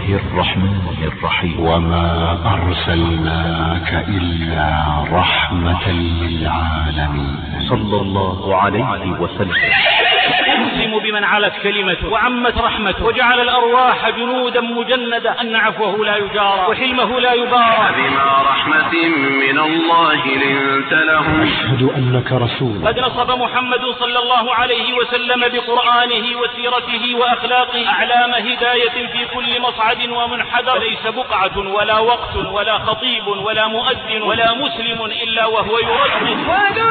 الرحمن الرحيم. وما أرسلناك إلا رحمة للعالمين. صلى الله عليه وسلم. يسلم بمن علت كلمته وعمت رحمته وجعل الأرواح جنودا مجندة أن عفوه لا يجارى وحلمه لا يبارى. بما رحمة من الله لنت لهم. أشهد أنك رسول. قد نصب محمد صلى الله عليه وسلم بقرآنه وسيرته وأخلاقه أعلام هداية في كل مصعد ومنحدر. ليس بقعة ولا وقت ولا خطيب ولا مؤذن ولا مسلم إلا وهو يردد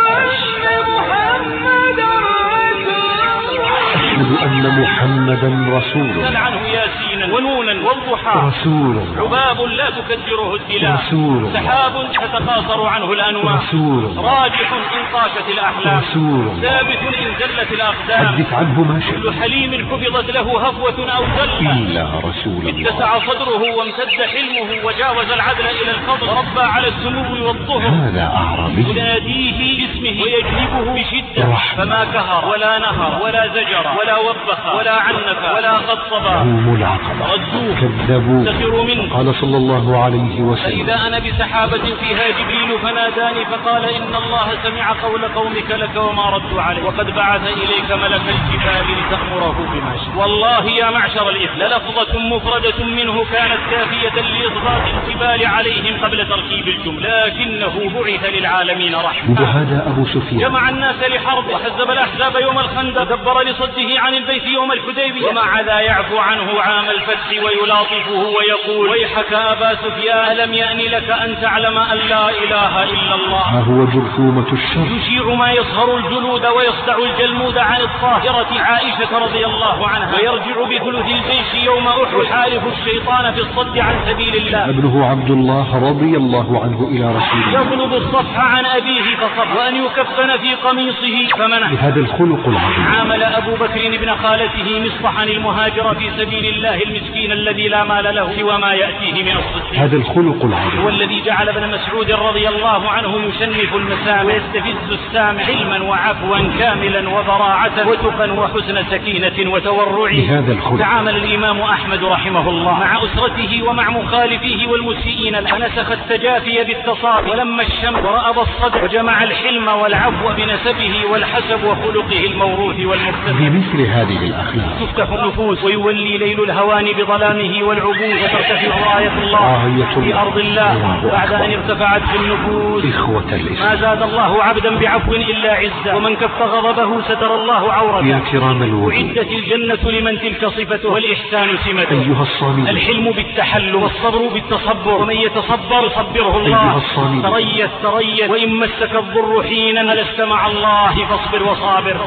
أشهد أن محمدا رسول. سل عنه ياسينا ونونا والضحى رسول. عباب لا تكدره الدلاء. رسول. سحاب تتقاصر عنه الأنواع. رسول. راجح إن طاشت الأحلام. رسول. ثابت إن زلت الأقدام. حدث عنه ما شئت. كل حليم حفظت له هفوة أو زلة إلا رسول الله. اتسع صدره وامتد حلمه وجاوز العدل إلى الفضل وربى على السمو والظهر. هذا أعرابي يناديه باسمه ويجلبه بشدة فما كهر ولا نهر ولا زجر ولا وبخ ولا عنف ولا قصب. هم العقبة ردوه كذبوا. سخروا منه. قال صلى الله عليه وسلم: فإذا أنا بسحابة فيها جبريل فناداني فقال إن الله سمع قول قومك لك وما ردوا عليه وقد بعث إليك ملك الجبال لتأمره بما شاء. والله يا معشر الإثم للفظة مفردة منه كانت كافية لإصغاء الجبال عليهم قبل تركيب الجملة لكنه بعث للعالمين رحمة. وهذا أبو سفيان جمع الناس لحرب وحزب الأحزاب يوم الخندق ودبر لصده عن البيت يوم الحديبية ومع ذا يعفو عنه عام الفتح ويلاطفه ويقول ويحك أبا سفيان لم يأن لك أن تعلم أن لا إله إلا الله. ها هو جرثومة الشر يشيع ما يصهر الجلود ويصدع الجلمود عن الطاهرة عائشة رضي الله عنها ويرجع بثلث الجيش يوم أحد يحارب الشيطان في الصد عن سبيل الله. ابنه عبد الله رضي الله عنه إلى رسول الله يطلب الصفح عن أبيه فصبر وأن يكفن في قميصه فمنع. بهذا الخلق العظيم عامل أبو بكر ابن خالته مصطحا المهاجر في سبيل الله المسكين الذي لا مال له سوى ما يأتيه من الصدق. هذا الخلق العظيم هو الذي جعل ابن مسعود رضي الله عنه يشنف المسامع ويستفز السامع حلما وعفوا كاملا وبراعة وتقا وحسن سكينة وتورع. بهذا الخلق تعامل الإمام أحمد رحمه الله مع أسرته ومع مخالفيه والمسيئين فنسخ التجافي بالتصافي ولما الشمس ورأب الصدر وجمع الحلم والعفو بنسبه والحسب وخلقه الموروث والمكتسب. بمثل هذه الأخلاق تفتح النفوس ويولي ليل الهوان بظلامه والعبوس وترتفع راية الله في أرض الله بعد أن ارتفعت في النفوس. إخوة الإسلام ما زاد الله عبدا بعفو إلا عزة ومن كف غضبه ستر الله عورته. يا كرام الوجود أعدت الجنة لمن تلك صفته والإحسان سمته. أيها الصامد الحلم بالتحلم والصبر بالتصبر ومن يتصبر يصبره الله. أيها الصامد تريث وإن مسك الضر حينا ألست مع الله فاصبر وصابر.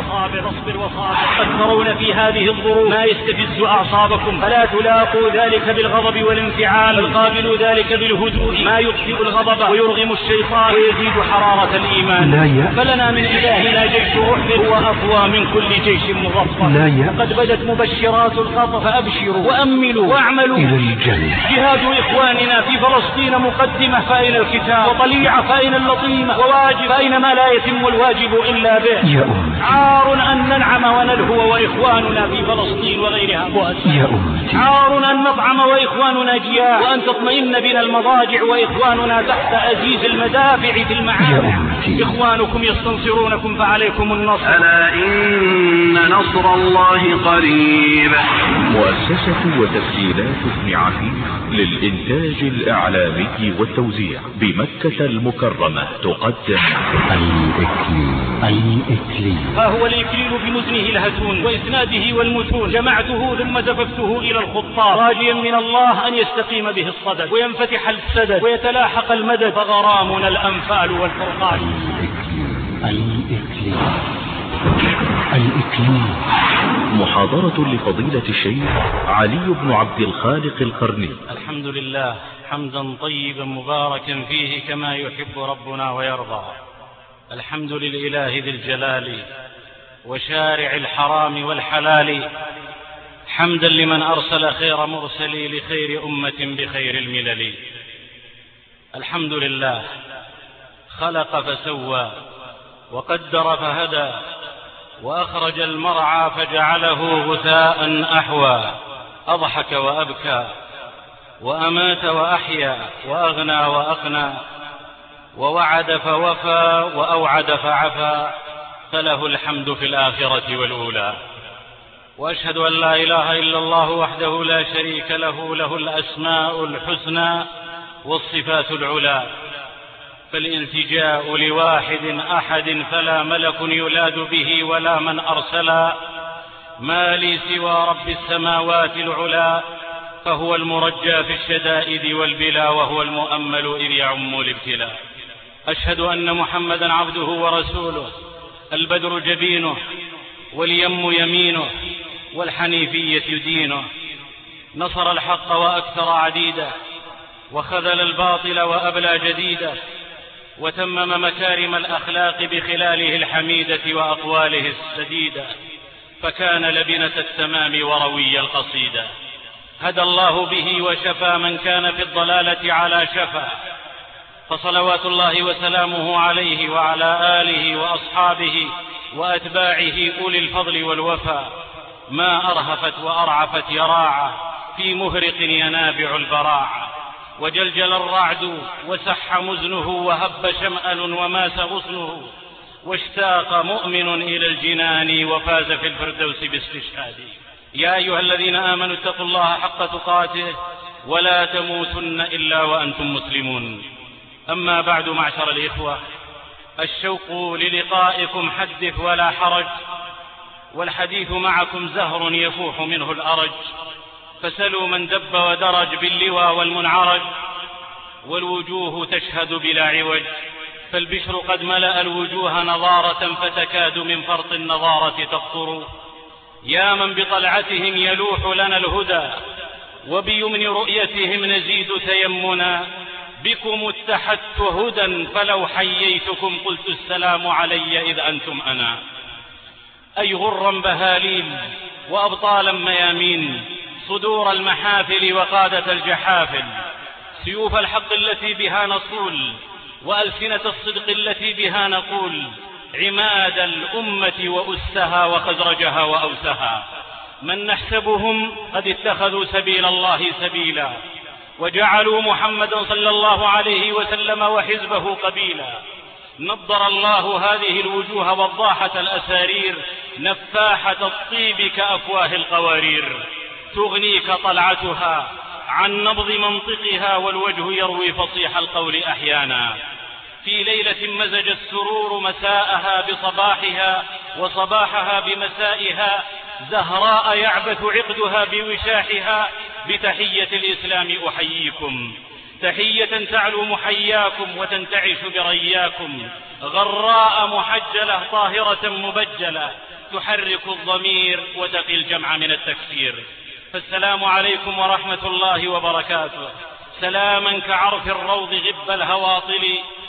قد ترون في هذه الظروف ما يستفز أعصابكم فلا تلاقوا ذلك بالغضب والانفعال بل قابلوا ذلك بالهدوء ما يطفئ الغضب ويرغم الشيطان ويزيد حرارة الإيمان. فلنا من إلهنا جيش رحب هو أقوى من كل جيش مظفر. قد بدت مبشرات الخطر فأبشروا وأملوا واعملوا إلى الجنة. جهاد إخواننا في فلسطين مقدمة فأين الكتاب وطليعة فأين اللطيمة وواجب فأين ما لا يتم الواجب إلا به. يا أمتي عار أن ننعم ونلهو وإخواننا في فلسطين وغيرها بؤس. يا أمتي عار أن نطعم وإخواننا جياع وأن تطمئن بنا المضاجع وإخواننا تحت أزيز المدافع في المعارك. يا أمتي إخوانكم يستنصرونكم فعليكم النصر. ألا إن نصر الله قريب. مؤسسة وتسجيلات ابن عفيف للإنتاج الإعلامي والتوزيع بمكة المكرمة تقدم الإكليل. ها هو الإكليل بمزنه الهتون وإسناده والمتون جمعته ثم زففته إلى الخطاب راجيا من الله أن يستقيم به الصدد وينفتح السدد ويتلاحق المدد فغرامنا الأنفال والفرقان. الإكليل. محاضرة لفضيلة الشيخ علي بن عبد الخالق القرني. الحمد لله حمدا طيبا مباركا فيه كما يحب ربنا ويرضى. الحمد للإله ذي الجلال وشارع الحرام والحلال. حمدا لمن أرسل خير مرسلي لخير أمة بخير الملل. الحمد لله خلق فسوى وقدر فهدى وأخرج المرعى فجعله غثاء أحوى. أضحك وأبكى وأمات وأحيا وأغنى وأقنى، ووعد فوفى وأوعد فعفى، فله الحمد في الآخرة والأولى. وأشهد أن لا إله إلا الله وحده لا شريك له، له الأسماء الحسنى والصفات العلى، فالالتجاء لواحد أحد فلا ملك يلاد به ولا من أرسلا، ما لي سوى رب السماوات العلا، فهو المرجى في الشدائد والبلا، وهو المؤمل إذ يعم الابتلاء. أشهد أن محمدا عبده ورسوله، البدر جبينه واليم يمينه والحنيفية دينه، نصر الحق وأكثر عديده، وخذل الباطل وأبلى جديده، وتمم مكارم الأخلاق بخلاله الحميدة وأقواله السديدة، فكان لبنة التمام وروي القصيدة. هدى الله به وشفى من كان في الضلالة على شفا، فصلوات الله وسلامه عليه وعلى آله وأصحابه وأتباعه أولي الفضل والوفا، ما أرهفت وأرعفت يراعة في مهرق ينابع البراعة، وجلجل الرعد وسح مزنه، وهب شمأل وماس غصنه، واشتاق مؤمن إلى الجنان وفاز في الفردوس باستشهاد. يا أيها الذين آمنوا اتقوا الله حق تقاته ولا تموتن إلا وأنتم مسلمون. أما بعد، معشر الإخوة، الشوق للقائكم حدث ولا حرج، والحديث معكم زهر يفوح منه الأرج، فسلوا من دب ودرج باللوى والمنعرج، والوجوه تشهد بلا عوج، فالبشر قد ملأ الوجوه نضارة، فتكاد من فرط النضارة تقطر. يا من بطلعتهم يلوح لنا الهدى، وبيمن رؤيتهم نزيد تيمنا، بكم اتحدت هدى، فلو حييتكم قلت السلام علي إذ أنتم أنا. أي غرا بهاليل وأبطالا ميامين، صدور المحافل وقادة الجحافل، سيوف الحق التي بها نصول، وألسنة الصدق التي بها نقول، عماد الأمة وأسها وخزرجها وأوسها. من نحسبهم قد اتخذوا سبيل الله سبيلا، وجعلوا محمدا صلى الله عليه وسلم وحزبه قبيلا. نضر الله هذه الوجوه وضاحة الأسارير، نفاحة الطيب كأفواه القوارير، تغنيك طلعتها عن نبض منطقها، والوجه يروي فصيح القول أحيانا. في ليلة مزج السرور مساءها بصباحها، وصباحها بمسائها، زهراء يعبث عقدها بوشاحها، بتحية الإسلام أحييكم، تحية تعلو محياكم وتنتعش برياكم، غراء محجلة طاهرة مبجلة، تحرك الضمير وتقي الجمع من التكسير. فالسلام عليكم ورحمة الله وبركاته، سلاما كعرف الروض غب الهواطل،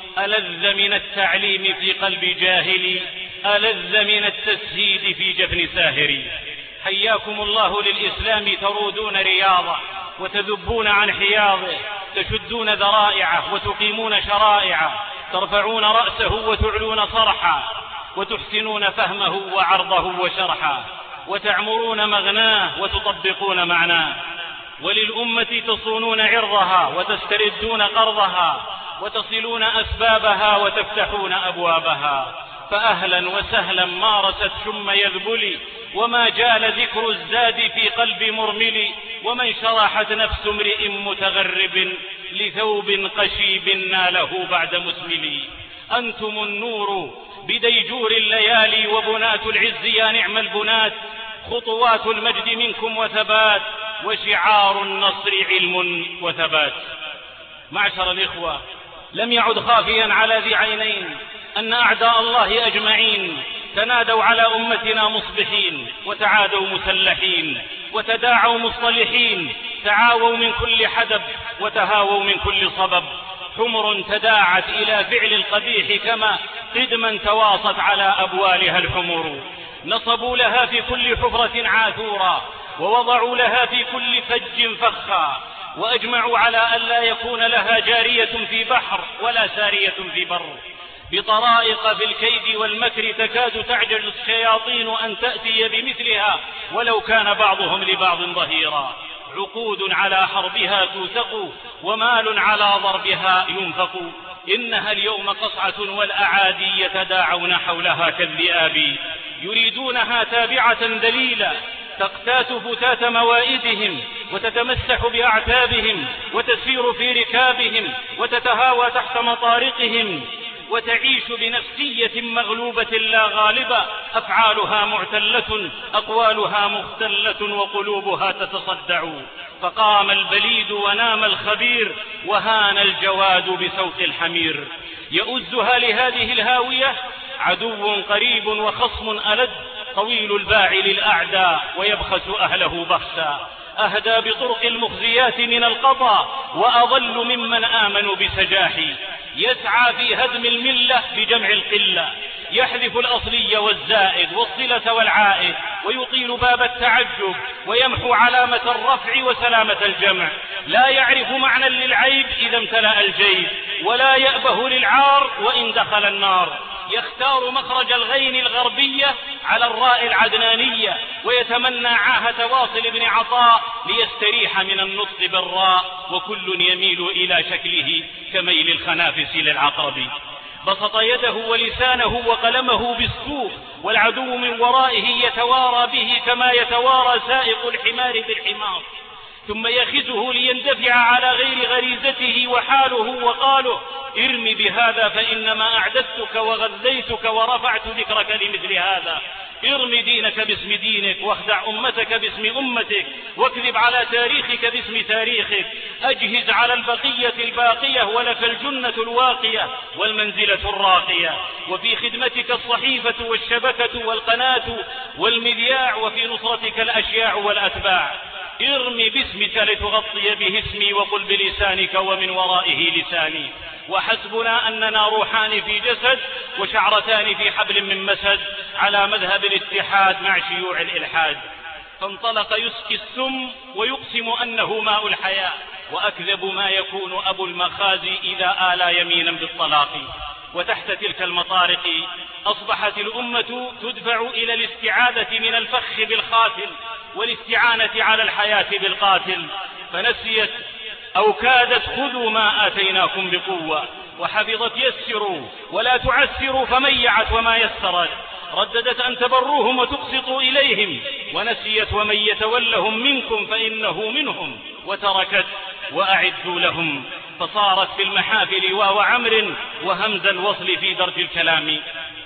ألذ من التعليم في قلب جاهل، ألذ من التسهيد في جفن ساهر. حياكم الله للإسلام، ترودون رياضه وتذبون عن حياضه، تشدون ذرائعه وتقيمون شرائعه، ترفعون رأسه وتعلون صرحه، وتحسنون فهمه وعرضه وشرحه، وتعمرون مغناه وتطبقون معناه، وللأمة تصونون عرضها وتستردون قرضها، وتصلون أسبابها وتفتحون أبوابها. فأهلا وسهلا مارست شم يذبلي، وما جال ذكر الزاد في قلب مرمل، ومن شرحت نفس امرئ متغرب لثوب قشيب ناله بعد مسمل. أنتم النور بديجور الليالي، وبنات العز يا نعم البنات، خطوات المجد منكم وثبات، وشعار النصر علم وثبات. معشر الإخوة، لم يعد خافيا على ذي عينين أن أعداء الله أجمعين تنادوا على أمتنا مصبحين، وتعادوا مسلحين، وتداعوا مصطلحين، تعاووا من كل حدب وتهاووا من كل صبب. حمر تداعت إلى فعل القبيح، كما قدما تواصت على أبوالها الحمر. نصبوا لها في كل حفرة عاثورا، ووضعوا لها في كل فج فخا، وأجمعوا على ألا يكون لها جارية في بحر ولا سارية في بر. بطرائق في الكيد والمكر تكاد تعجز الشياطين أن تأتي بمثلها، ولو كان بعضهم لبعض ظهيرا. عقود على حربها توثق، ومال على ضربها ينفق. إنها اليوم قصعة والأعادي يتداعون حولها كالذئاب، يريدونها تابعة ذليلة تقتات فتات موائدهم، وتتمسح بأعتابهم، وتسير في ركابهم، وتتهاوى تحت مطارقهم، وتعيش بنفسية مغلوبة لا غالبة، أفعالها معتلة، أقوالها مختلة، وقلوبها تتصدع. فقام البليد ونام الخبير، وهان الجواد بسوط الحمير. يؤزها لهذه الهاوية عدو قريب وخصم ألد، طويل الباع للأعداء ويبخس أهله بخسا، أهدى بطرق المخزيات من القضاء، وأضل ممن آمنوا بسجاحي. يسعى في هدم الملة بجمع القلة، يحذف الأصلي والزائد والصلة والعائد، ويطيل باب التعجب، ويمحو علامة الرفع وسلامة الجمع. لا يعرف معنى للعيب إذا امتلأ الجيب، ولا يأبه للعار وإن دخل النار. يختار مخرج الغين الغربية على الراء العدنانية، ويتمنى عاهة واصل بن عطاء ليستريح من النطق بالراء، وكل يميل إلى شكله كميل الخنافس للعقرب. بسط يده ولسانه وقلمه بالسوق، والعدو من ورائه يتوارى به كما يتوارى سائق الحمار بالحمار، ثم يخزه ليندفع على غير غريزته وحاله، وقاله: ارم بهذا فإنما أعددتك وغذيتك ورفعت ذكرك لمثل هذا. ارم دينك باسم دينك، واخدع أمتك باسم أمتك، واكذب على تاريخك باسم تاريخك. أجهز على البقية الباقية، ولك الجنة الواقية والمنزلة الراقية، وفي خدمتك الصحيفة والشبكة والقناة والمذياع، وفي نصرتك الأشياع والأتباع. ارم باسمك لتغطي به اسمي، وقل بلسانك ومن ورائه لساني. وحسبنا أننا روحان في جسد، وشعرتان في حبل من مسد، على مذهب الاتحاد مع شيوع الإلحاد. فانطلق يسقي السم ويقسم أنه ماء الحياة، وأكذب ما يكون أبو المخازي إذا آلى يمينا بالطلاق. وتحت تلك المطارق أصبحت الأمة تدفع إلى الاستعاذة من الفخ بالخاتل، والاستعانة على الحياة بالقاتل، فنسيت أو كادت خذوا ما آتيناكم بقوة، وحفظت يسروا ولا تعسروا، فميعت وما يسرت، رددت أن تبروهم وتقسطوا إليهم، ونسيت ومن يتولهم منكم فإنه منهم، وتركت وأعدوا لهم، فصارت في المحافل واو عمر وهمز الوصل في درج الكلام.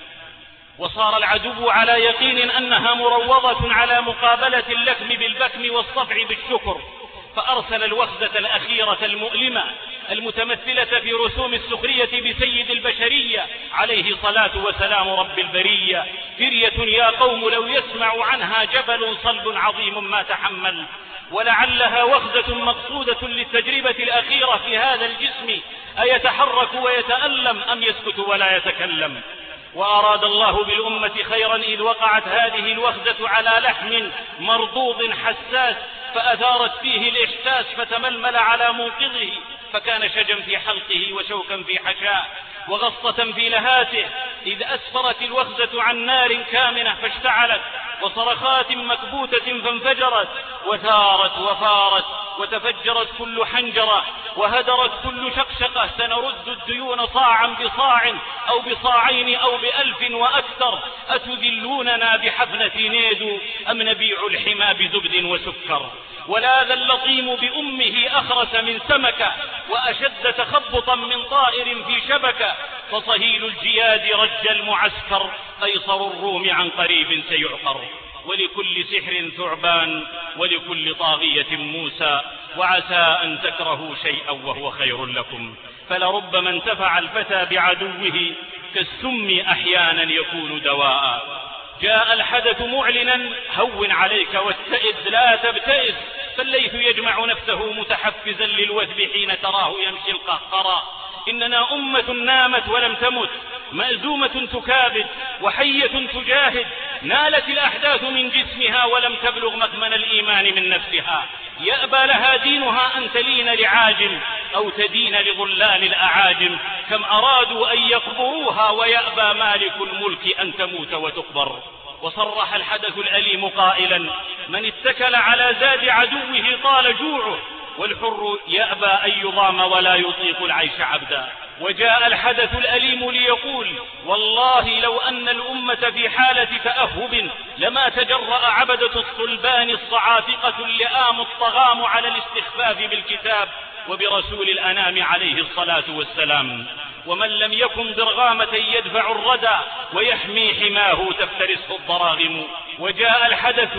وصار العدو على يقين أنها مروضة على مقابلة اللكم بالبكم والصفع بالشكر، فأرسل الوفدة الأخيرة المؤلمة المتمثلة في رسوم السخرية بسيد البشرية عليه صلاة وسلام رب البرية: فرية يا قوم لو يسمع عنها جبل صلب عظيم ما تحمل. ولعلها وفدة مقصودة للتجربة الأخيرة في هذا الجسم، أيتحرك ويتألم أم يسكت ولا يتكلم. وأراد الله بالأمة خيرا إذ وقعت هذه الوفدة على لحم مرضوض حساس، فأثارت فيه الإحساس فتململ على موقظه، فكان شجا في حلقه وشوكا في حشاه وغصة في لهاته، إذ أسفرت الوفدة عن نار كامنة فاشتعلت، وصرخات مكبوتة فانفجرت، وثارت وفارت، وتفجرت كل حنجرة، وهدرت كل شقشقة. سنرد الديون صاعا بصاع أو بصاعين أو ب1000 وأكثر، أتذلوننا بحفنة نيدو أم نبيع الحمى بزبد وسكر. ولاذ اللطيم بأمه أخرس من سمكة، وأشد تخبطا من طائر في شبكة، فصهيل الجياد رج المعسكر، قيصر الروم عن قريب سيعقر. ولكل سحر ثعبان، ولكل طاغية موسى، وعسى أن تكرهوا شيئا وهو خير لكم، فلربما انتفع الفتى بعدوه، كالسم أحيانا يكون دواء. جاء الحدث معلنا: هون عليك واتئذ لا تبتئس، فالليث يجمع نفسه متحفزا للوثب حين تراه يمشي القهقرى. إننا أمة نامت ولم تمت، مأزومة تكابد وحية تجاهد، نالت الأحداث من جسمها ولم تبلغ مكمن الإيمان من نفسها. يأبى لها دينها أن تلين لعاجم أو تدين لظلال الأعاجم، كم أرادوا أن يقبروها ويأبى مالك الملك أن تموت وتقبر. وصرح الحدث الأليم قائلا: من اتكل على زاد عدوه طال جوعه، والحر يأبى أن يضام ولا يطيق العيش عبدا. وجاء الحدث الأليم ليقول: والله لو أن الأمة في حالة تأهب لما تجرأ عبدة الصلبان الصعافقة اللئام الطغام على الاستخفاف بالكتاب وبرسول الأنام عليه الصلاة والسلام. ومن لم يكن ضرغامة يدفع الردى ويحمي حماه تفترسه الضراغم. وجاء الحدث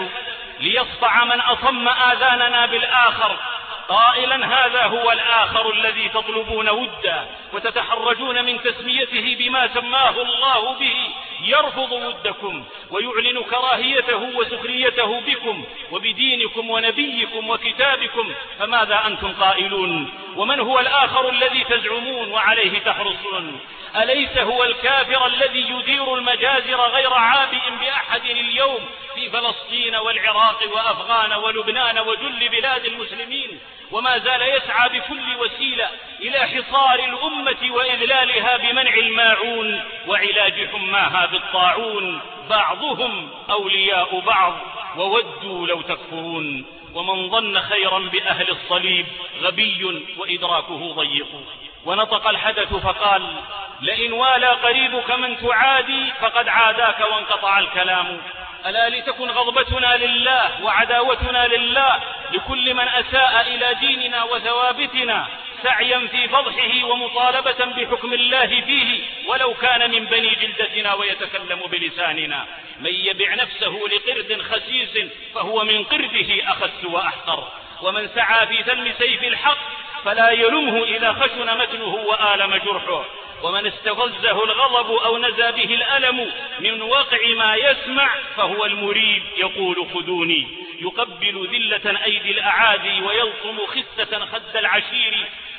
ليصفع من أصم آذاننا بالآخر قائلا: هذا هو الآخر الذي تطلبون ودا وتتحرجون من تسميته بما سماه الله به، يرفض ودكم ويعلن كراهيته وسخريته بكم وبدينكم ونبيكم وكتابكم، فماذا أنتم قائلون؟ ومن هو الآخر الذي تزعمون وعليه تحرصون؟ أليس هو الكافر الذي يدير المجازر غير عابئ بأحد اليوم في فلسطين والعراق وأفغان ولبنان وجل بلاد المسلمين، وما زال يسعى بكل وسيلة إلى حصار الأمة وإذلالها بمنع الماعون وعلاج حماها بالطاعون؟ بعضهم أولياء بعض وودوا لو تكفرون. ومن ظن خيرا بأهل الصليب غبي وإدراكه ضيق. ونطق الحدث فقال: لئن والى قريبك من تعادي فقد عاداك وانقطع الكلام. ألا لتكن غضبتنا لله وعداوتنا لله لكل من أساء إلى ديننا وثوابتنا، سعيا في فضحه ومطالبة بحكم الله فيه ولو كان من بني جلدتنا ويتكلم بلساننا. من يبع نفسه لقرد خسيس فهو من قرده أخس وأحقر. ومن سعى في ثلم سيف الحق فلا يلمه إذا خشن متنه وآلم جرحه. ومن استفزه الغضب أو نزى به الألم من واقع ما يسمع فهو المريب يقول: خذوني. يقبل ذلة أيدي الأعادي ويلطم خسة خد العشير،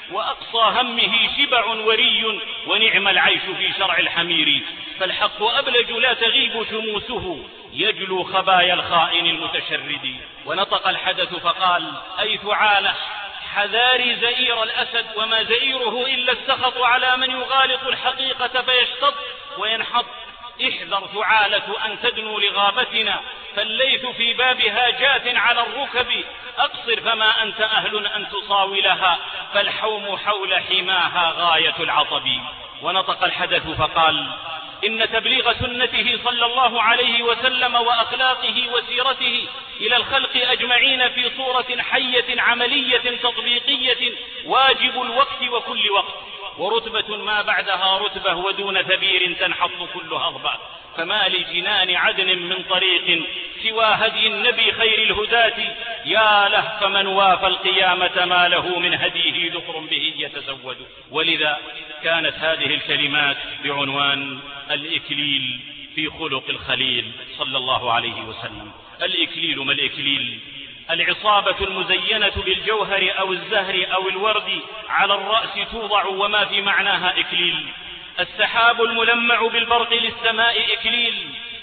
وأقصى همه شبع وري ونعم العيش في شرع الحمير. فالحق أبلج لا تغيب شموسه يجلو خبايا الخائن المتشرد. ونطق الحدث فقال: أي ثعالة حذاري زئير الأسد، وما زئيره إلا السخط على من يغالط الحقيقة فيشتط وينحط. احذر ثعالة أن تدنو لغابتنا، فالليث في بابها جاث على الركب. أقصر فما أنت أهل أن تصاولها، فالحوم حول حماها غاية العطب. ونطق الحدث فقال: إن تبليغ سنته صلى الله عليه وسلم وأخلاقه وسيرته إلى الخلق أجمعين في صورة حية عملية تطبيقية واجب الوقت وكل وقت، ورتبة ما بعدها رتبة، ودون ثبير تنحط كل هضبة. فما لجنان عدن من طريق سوى هدي النبي خير الهداة، يا له فمن وافى القيامة ما له من هديه ذكر به يتزود. ولذا كانت هذه الكلمات بعنوان الإكليل في خلق الخليل صلى الله عليه وسلم. الإكليل ما الإكليل؟ العصابة المزينة بالجوهر أو الزهر أو الورد على الرأس توضع وما في معناها إكليل. السحاب الملمع بالبرق للسماء إكليل.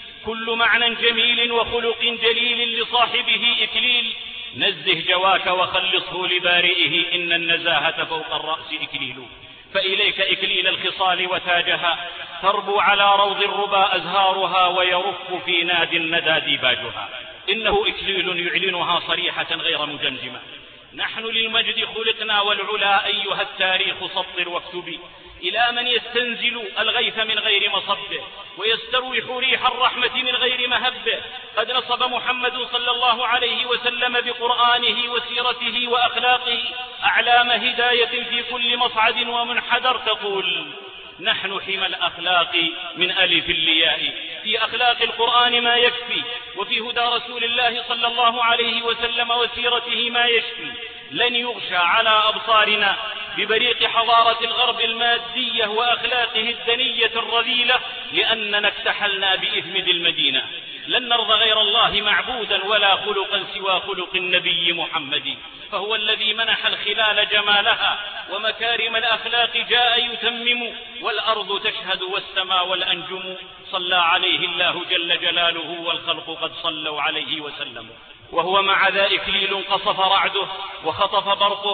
كل معنى جميل وخلق جليل لصاحبه إكليل. نزه جواك وخلصه لبارئه، إن النزاهة فوق الرأس إكليل. فإليك إكليل الخصال وتاجها، تربو على روض الربا أزهارها، ويرف في ناد الندى ديباجها. إنه إكليل يعلنها صريحة غير مجمجمة. نحن للمجد خلقنا والعلا أيها التاريخ سطر واكتب، إلى من يستنزل الغيث من غير مصبه ويستروح ريح الرحمة من غير مهبه. قد نصب محمد صلى الله عليه وسلم بقرآنه وسيرته وأخلاقه أعلام هداية في كل مصعد ومنحدر، تقول: نحن حمى الأخلاق من ألف الياء. في أخلاق القرآن ما يكفي، وفي هدى رسول الله صلى الله عليه وسلم وسيرته ما يشفي. لن يغشى على أبصارنا ببريق حضارة الغرب المادية وأخلاقه الدنية الرذيلة، لأننا اكتحلنا بإثمد المدينة. لن نرضى غير الله معبودا ولا خلقا سوى خلق النبي محمد، فهو الذي منح الخلال جمالها ومكارم الأخلاق جاء يتمم، والأرض تشهد والسماء والأنجم. صلى عليه الله جل جلاله والخلق قد صلوا عليه وسلموا. وهو مع ذا إكليل قصف رعده وخطف برقه،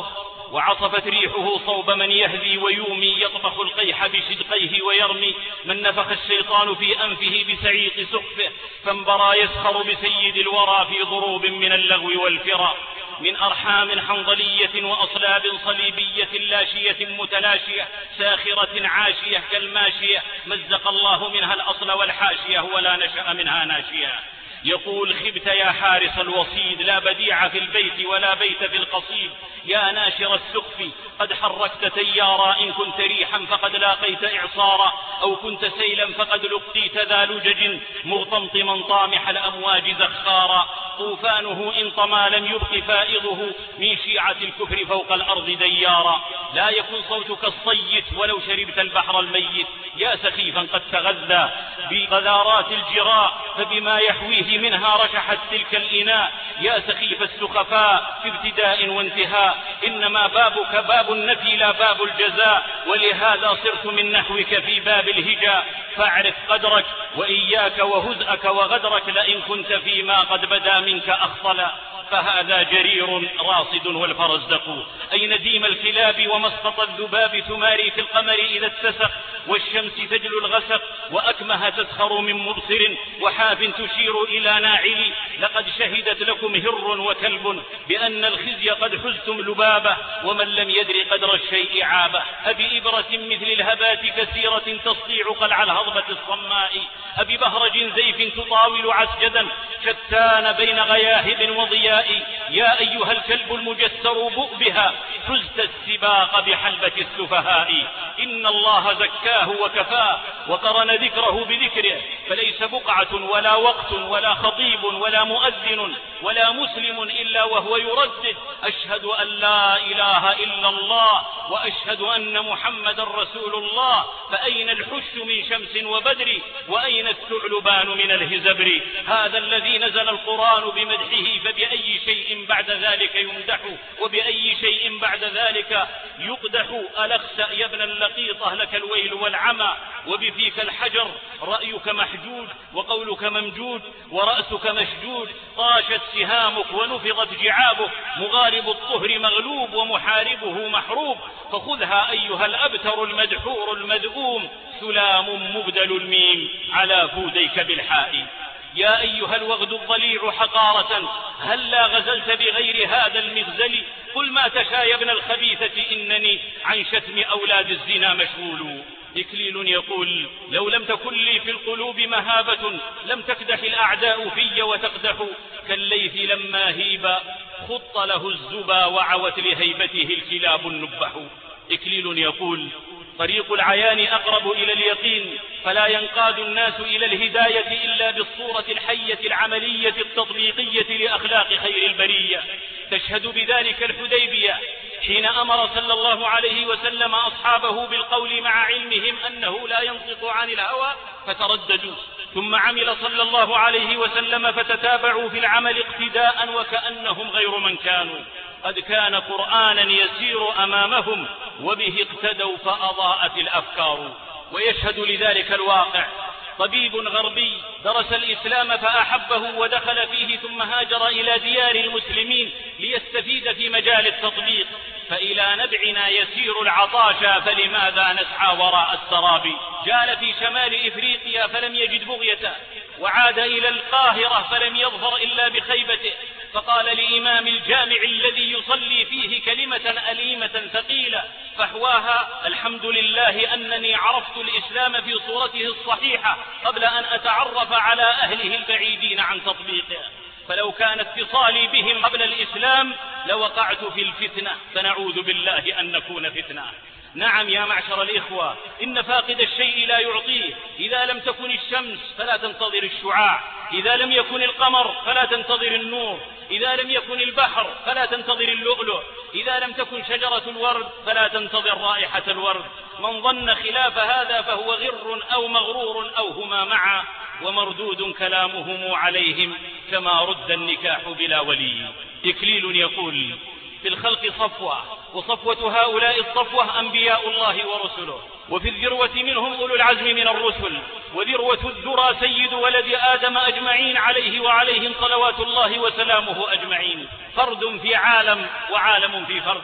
وعصفت ريحه صوب من يهذي ويومي، يطبخ القيح بشدقيه ويرمي. من نفخ الشيطان في أنفه بسعيق سقفه، فانبرى يسخر بسيد الورى في ضروب من اللغو والفرا. من أرحام حنظلية وأصلاب صليبية لاشية متلاشية ساخرة عاشية كالماشية، مزق الله منها الأصل والحاشية ولا نشأ منها ناشية. يقول: خبت يا حارس الوصيد، لا بديع في البيت ولا بيت في القصيد. يا ناشر السقف قد حركت تيارا، إن كنت ريحا فقد لاقيت إعصارا، أو كنت سيلا فقد لقيت ذا لجج، مغطمطما طامح الأمواج زخارا. طوفانه إن طمى لم يبق فائضه، من شيعة الكفر فوق الأرض ديارا. لا يكن صوتك الصيت ولو شربت البحر الميت، يا سخيفا قد تغذى بغذارات الجراء، فبما يحويه منها رشحت تلك الإناء. يا سخيف السخفاء في ابتداء وانتهاء، إنما بابك باب النفي لا باب الجزاء، ولهذا صرت من نحوك في باب الهجاء. فاعرف قدرك وإياك وهزءك وغدرك، لئن كنت فيما قد بدا منك أخطلا. فهذا جرير راصد والفرزدق، أي نديم الكلاب ومسقط الذباب، تماري في القمر إذا اتسق، والشمس تجلو الغسق، وأكمه تسخر من مبصر، وحاف تشير إلى ناعل. لقد شهدت لكم هر وكلب بأن الخزي قد حزتم لبابه، ومن لم يدر قدر الشيء عابه. أبإبرة مثل الهبات كثيرة تسطيع قلع الهضبة الصماء، أببهرج زيف تطاول عسجدا شتان بين غياهب وضياء. يا أيها الكلب المجسر بؤ بها، حزت السباق بحلبة السفهاء. إن الله زكاه وكفاه، وقرن ذكره بذكره، فليس بقعة ولا وقت ولا خطيب ولا مؤذن ولا مسلم إلا وهو يردد: أشهد أن لا إله إلا الله وأشهد أن محمد رسول الله. فأين الحش من شمس وبدر، وأين الثعلبان من الهزبر؟ هذا الذي نزل القرآن بمدحه، فبأي شيء بعد ذلك يمدح، وبأي شيء بعد ذلك يقدح؟ ألخسأ يا ابن اللقيطة، لك الويل والعمى، وبفيك الحجر، رأيك محجود وقولك ممجود ورأسك مشجود. طاشت سهامك ونفضت جعابك، مغالب الطهر مغلوب ومحاربه محروب. فخذها أيها الأبتر المدحور المذؤوم، سلام مبدل الميم على فوديك بالحاء. يا أيها الوغد الضليع حقارة، هلا غزلت بغير هذا المغزل؟ قل ما تشاء يا ابن الخبيثة، إنني عن شتم أولاد الزنا مشغول. إكليل يقول: لو لم تكن لي في القلوب مهابة، لم تكدح الأعداء في وتقدح. كالليث لما هيب خط له الزبا، وعوت لهيبته الكلاب النبح. إكليل يقول: طريق العيان أقرب إلى اليقين، فلا ينقاد الناس إلى الهداية إلا بالصورة الحية العملية التطبيقية لأخلاق خير البرية. تشهد بذلك الحديبية حين أمر صلى الله عليه وسلم أصحابه بالقول مع علمهم أنه لا ينطق عن الهوى، فترددوا. ثم عمل صلى الله عليه وسلم فتتابعوا في العمل اقتداء وكأنهم غير من كانوا. قد كان قرآنا يسير أمامهم، وبه اقتدوا فأضاءت الأفكار. ويشهد لذلك الواقع: طبيب غربي درس الإسلام فأحبه ودخل فيه، ثم هاجر إلى ديار المسلمين ليستفيد في مجال التطبيق. فإلى نبعنا يسير العطاشا، فلماذا نسعى وراء السراب؟ جال في شمال إفريقيا فلم يجد بغيته، وعاد إلى القاهرة فلم يظفر إلا بخيبته. فقال لإمام الجامع الذي يصلي فيه كلمة أليمة ثقيلة فحواها: الحمد لله أنني عرفت الإسلام في صورته الصحيحة قبل أن أتعرف على أهله البعيدين عن تطبيقه. فلو كان اتصالي بهم قبل الإسلام لوقعت في الفتنة، فنعوذ بالله أن نكون فتنة. نعم يا معشر الإخوة، إن فاقد الشيء لا يعطيه. إذا لم تكن الشمس فلا تنتظر الشعاع، إذا لم يكن القمر فلا تنتظر النور، إذا لم يكن البحر فلا تنتظر اللؤلؤ، إذا لم تكن شجرة الورد فلا تنتظر رائحة الورد. من ظن خلاف هذا فهو غر أو مغرور أو هما معا، ومردود كلامهم عليهم كما رد النكاح بلا ولي. إكليل يقول: في الخلق صفوة، وصفوة هؤلاء الصفوة أنبياء الله ورسله، وفي الذروة منهم أولو العزم من الرسل، وذروة الذرى سيد ولد آدم أجمعين عليه وعليهم صلوات الله وسلامه أجمعين. فرد في عالم وعالم في فرد.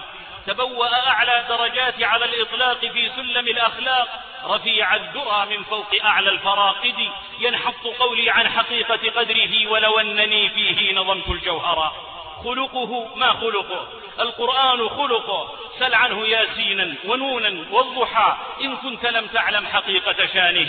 تبوأ أعلى الدرجات على الإطلاق في سلم الأخلاق، رفيع الذرى من فوق أعلى الفراقد، ينحط قولي عن حقيقة قدره ولو أنني فيه نظمت الجوهرا. خلقه ما خلقه، القرآن خلقه، سل عنه ياسينا ونونا والضحى إن كنت لم تعلم حقيقة شانه،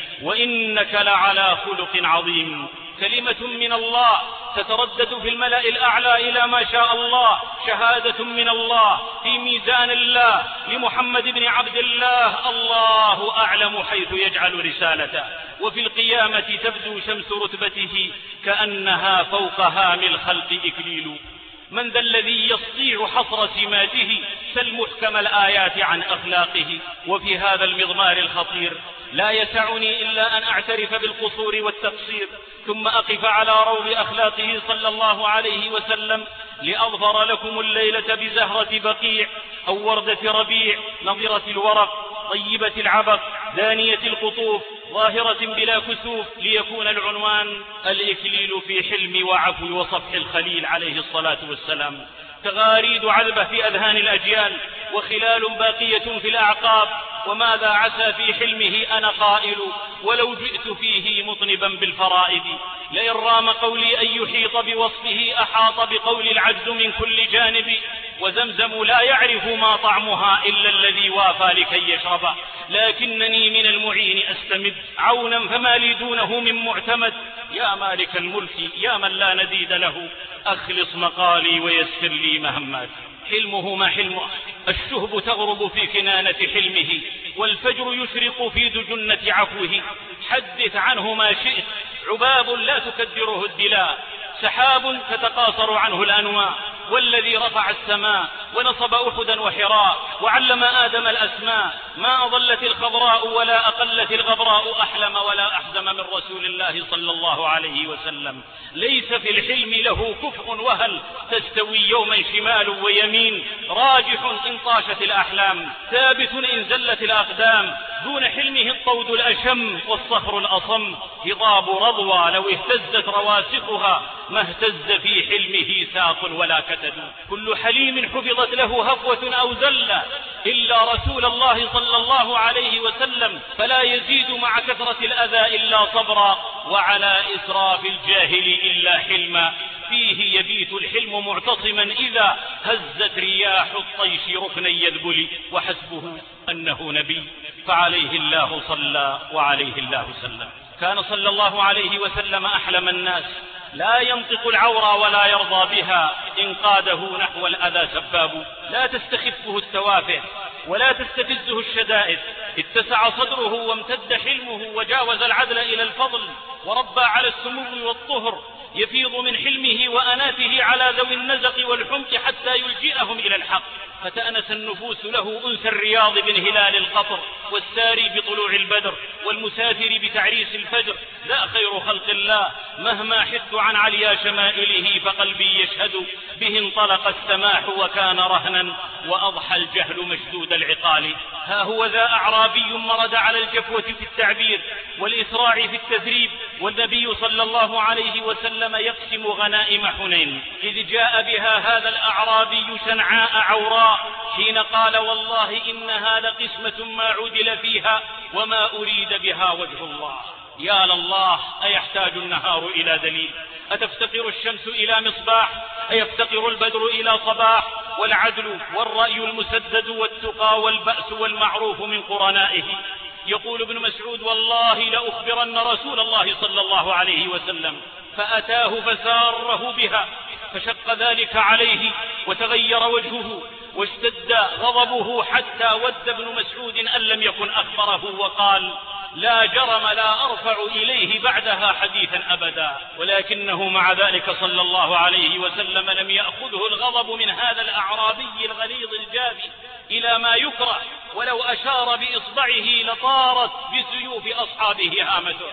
وإنك لعلى خلق عظيم. كلمة من الله تتردد في الملأ الأعلى إلى ما شاء الله، شهادة من الله في ميزان الله لمحمد بن عبد الله، الله أعلم حيث يجعل رسالته. وفي القيامة تبدو شمس رتبته كأنها فوق هام الخلق إكليل. من ذا الذي يستطيع حصر سماته سل محكم الآيات عن أخلاقه. وفي هذا المضمار الخطير لا يسعني إلا أن أعترف بالقصور والتقصير، ثم أقف على روض أخلاقه صلى الله عليه وسلم لأظفر لكم الليلة بزهرة بقيع أو وردة ربيع نضرة الورق طيبة العبق دانية القطوف ظاهرة بلا كسوف، ليكون العنوان الإكليل في حلم وعفو وصفح الخليل عليه الصلاة والسلام. تغاريد عذبة في أذهان الأجيال وخلال باقية في الأعقاب، وماذا عسى في حلمه أنا قائل ولو جئت فيه مطنبا بالفرائد. لئن رام قولي أن يحيط بوصفه أحاط بقول العجز من كل جانب، وزمزم لا يعرف ما طعمها إلا الذي وافى لكي يشرب، لكنني من المعين أستمد عونا فما لي دونه من معتمد. يا مالك الملك يا من لا نديد له، أخلص مقالي ويسر لي مهمات. حلمه ما حلمه، الشهب تغرب في كنانة حلمه، والفجر يشرق في دجنة عفوه. حدث عنه ما شئت، عباب لا تكدره الدلاء، سحاب تتقاصر عنه الأنواع، والذي رفع السماء ونصب أحدا وحراء وعلم آدم الأسماء. ما أضلت الخضراء ولا أقلت الغبراء أحلم ولا أحزم من رسول الله صلى الله عليه وسلم. ليس في الحلم له كفء وهل، تستوي يوما شمال ويمين، راجح إن طاشت الأحلام، ثابت إن زلت الأقدام. دون حلمه الطود الأشم والصخر الأصم، هضاب رضوى لو اهتزت رواسخها ما اهتز في حلمه ساق ولا كتد. كل حليم حفظت له هفوة أو زلة إلا رسول الله صلى الله عليه وسلم، فلا يزيد مع كثرة الأذى إلا صبرا، وعلى إسراف الجاهل إلا حلما. فيه يبيت الحلم معتصما إذا هزت رياح الطيش ركنا يذبل، وحسبه أنه نبي فعليه الله صلى وعليه الله سلم. كان صلى الله عليه وسلم أحلم الناس، لا ينطق العورى ولا يرضى بها، إن قاده نحو الأذى سباب. لا تستخفه التوافه ولا تستفزه الشدائد، اتسع صدره وامتد حلمه وجاوز العدل إلى الفضل، وربى على السمو والطهر، يفيض من حلمه وأناته على ذوي النزق والحمق حتى يلجئهم إلى الحق. فتأنس النفوس له أنس الرياض بن هلال القطر، والساري بطلوع البدر، والمسافر بتعريس الفجر. لا خير خلق الله مهما حدت عن عليا شمائله، فقلبي يشهد به انطلق السماح وكان رهنا، وأضحى الجهل مشدود العقال. ها هو ذا أعرابي مرد على الجفوة في التعبير والإسراع في التثريب، والنبي صلى الله عليه وسلم يقسم غنائم حنين، إذ جاء بها هذا الأعرابي شنعاء عوراء، حين قال والله إنها لقسمة ما عدل فيها وما أريد بها وجه الله. يا لله، أيحتاج النهار إلى دليل؟ أتفتقر الشمس إلى مصباح؟ أيفتقر البدر إلى صباح؟ والعدل والرأي المسدد والتقى والبأس والمعروف من قرنائه. يقول ابن مسعود والله لأخبرن رسول الله صلى الله عليه وسلم، فأتاه فساره بها، فشق ذلك عليه وتغير وجهه واشتد غضبه، حتى ود ابن مسعود أن لم يكن أخبره، وقال لا جرم لا أرفع إليه بعدها حديثا أبدا. ولكنه مع ذلك صلى الله عليه وسلم لم يأخذه الغضب من هذا الأعرابي الغليظ الجافي إلى ما يكره، ولو أشار بإصبعه لطارت بسيوف أصحابه هامته،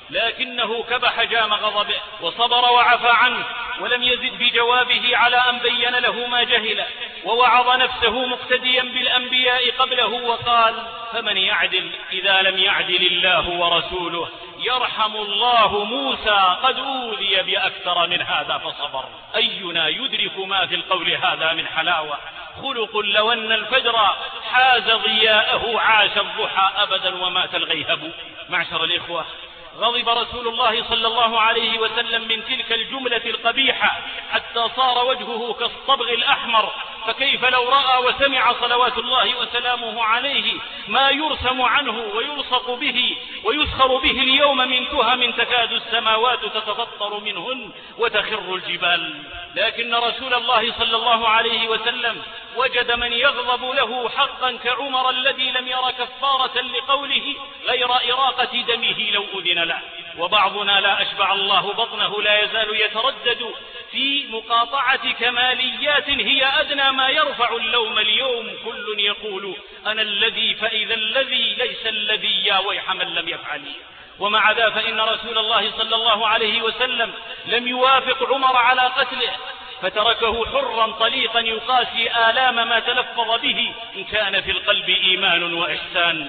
لكنه كبح جام غضبه وصبر وعفى عنه، ولم يزد بجوابه على أن بين له ما جهل، ووعظ نفسه مقتديا بالأنبياء قبله، وقال فمن يعدل إذا لم يعدل الله ورسوله. يرحم الله موسى قد أوذي بأكثر من هذا فصبر. أينا يدرك ما في القول هذا من حلاوة. خلق لو أن الفجر حاز ضياءه عاش الضحى أبدا ومات الغيهب. معشر الإخوة، غضب رسول الله صلى الله عليه وسلم من تلك الجملة القبيحة حتى صار وجهه كالصبغ الأحمر، فكيف لو رأى وسمع صلوات الله وسلامه عليه ما يرسم عنه ويلصق به ويسخر به اليوم من تهم تكاد السماوات تتفطر منهن وتخر الجبال. لكن رسول الله صلى الله عليه وسلم وجد من يغضب له حقا كعمر الذي لم ير كفارة لقوله غير إراقة دمه لو أذن له. وبعضنا لا أشبع الله بطنه لا يزال يتردد في مقاطعة كماليات هي أدنى ما يرفع اللوم اليوم. كل يقول أنا الذي فإذا الذي ليس الذي يا ويح من لم يفعل. ومع ذا فإن رسول الله صلى الله عليه وسلم لم يوافق عمر على قتله، فتركه حرا طليقا يقاسي آلام ما تلفظ به إن كان في القلب إيمان وإحسان.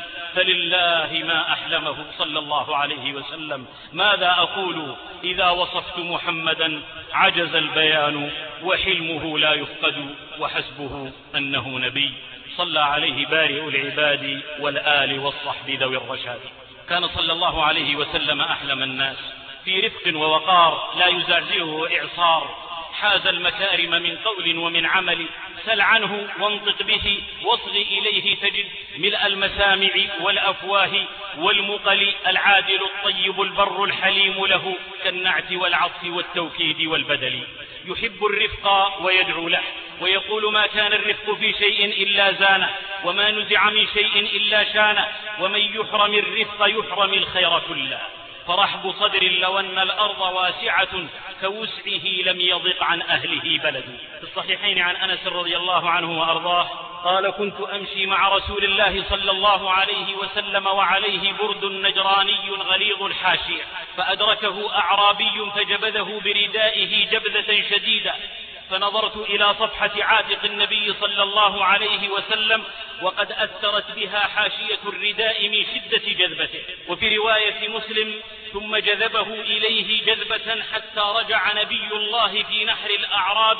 فلله ما أحلمه صلى الله عليه وسلم. ماذا أقول إذا وصفت محمدا عجز البيان وحلمه لا يفقد وحسبه أنه نبي. صلى عليه بارئ العباد والآل والصحب ذوي الرشاد. كان صلى الله عليه وسلم أحلم الناس في رفق ووقار لا يزعزعه إعصار. حاز المكارم من قول ومن عمل. سل عنه وانطق به واصغ إليه تجد ملء المسامع والأفواه والمقل. العادل الطيب البر الحليم له كالنعت والعطف والتوكيد والبدل. يحب الرفق ويدعو له ويقول ما كان الرفق في شيء إلا زانه وما نزع من شيء إلا شانه ومن يحرم الرفق يحرم الخير كله. فرحب صدر لو أن الأرض واسعة كوسعه لم يضق عن أهله بلد. في الصحيحين عن أنس رضي الله عنه وأرضاه قال كنت أمشي مع رسول الله صلى الله عليه وسلم وعليه برد نجراني غليظ الحاشية فأدركه أعرابي فجبذه بردائه جبذة شديدة فنظرت إلى صفحة عاتق النبي صلى الله عليه وسلم وقد أثرت بها حاشية الرداء من شدة جذبته. وفي رواية مسلم ثم جذبه إليه جذبة حتى رجع نبي الله في نحر الأعراب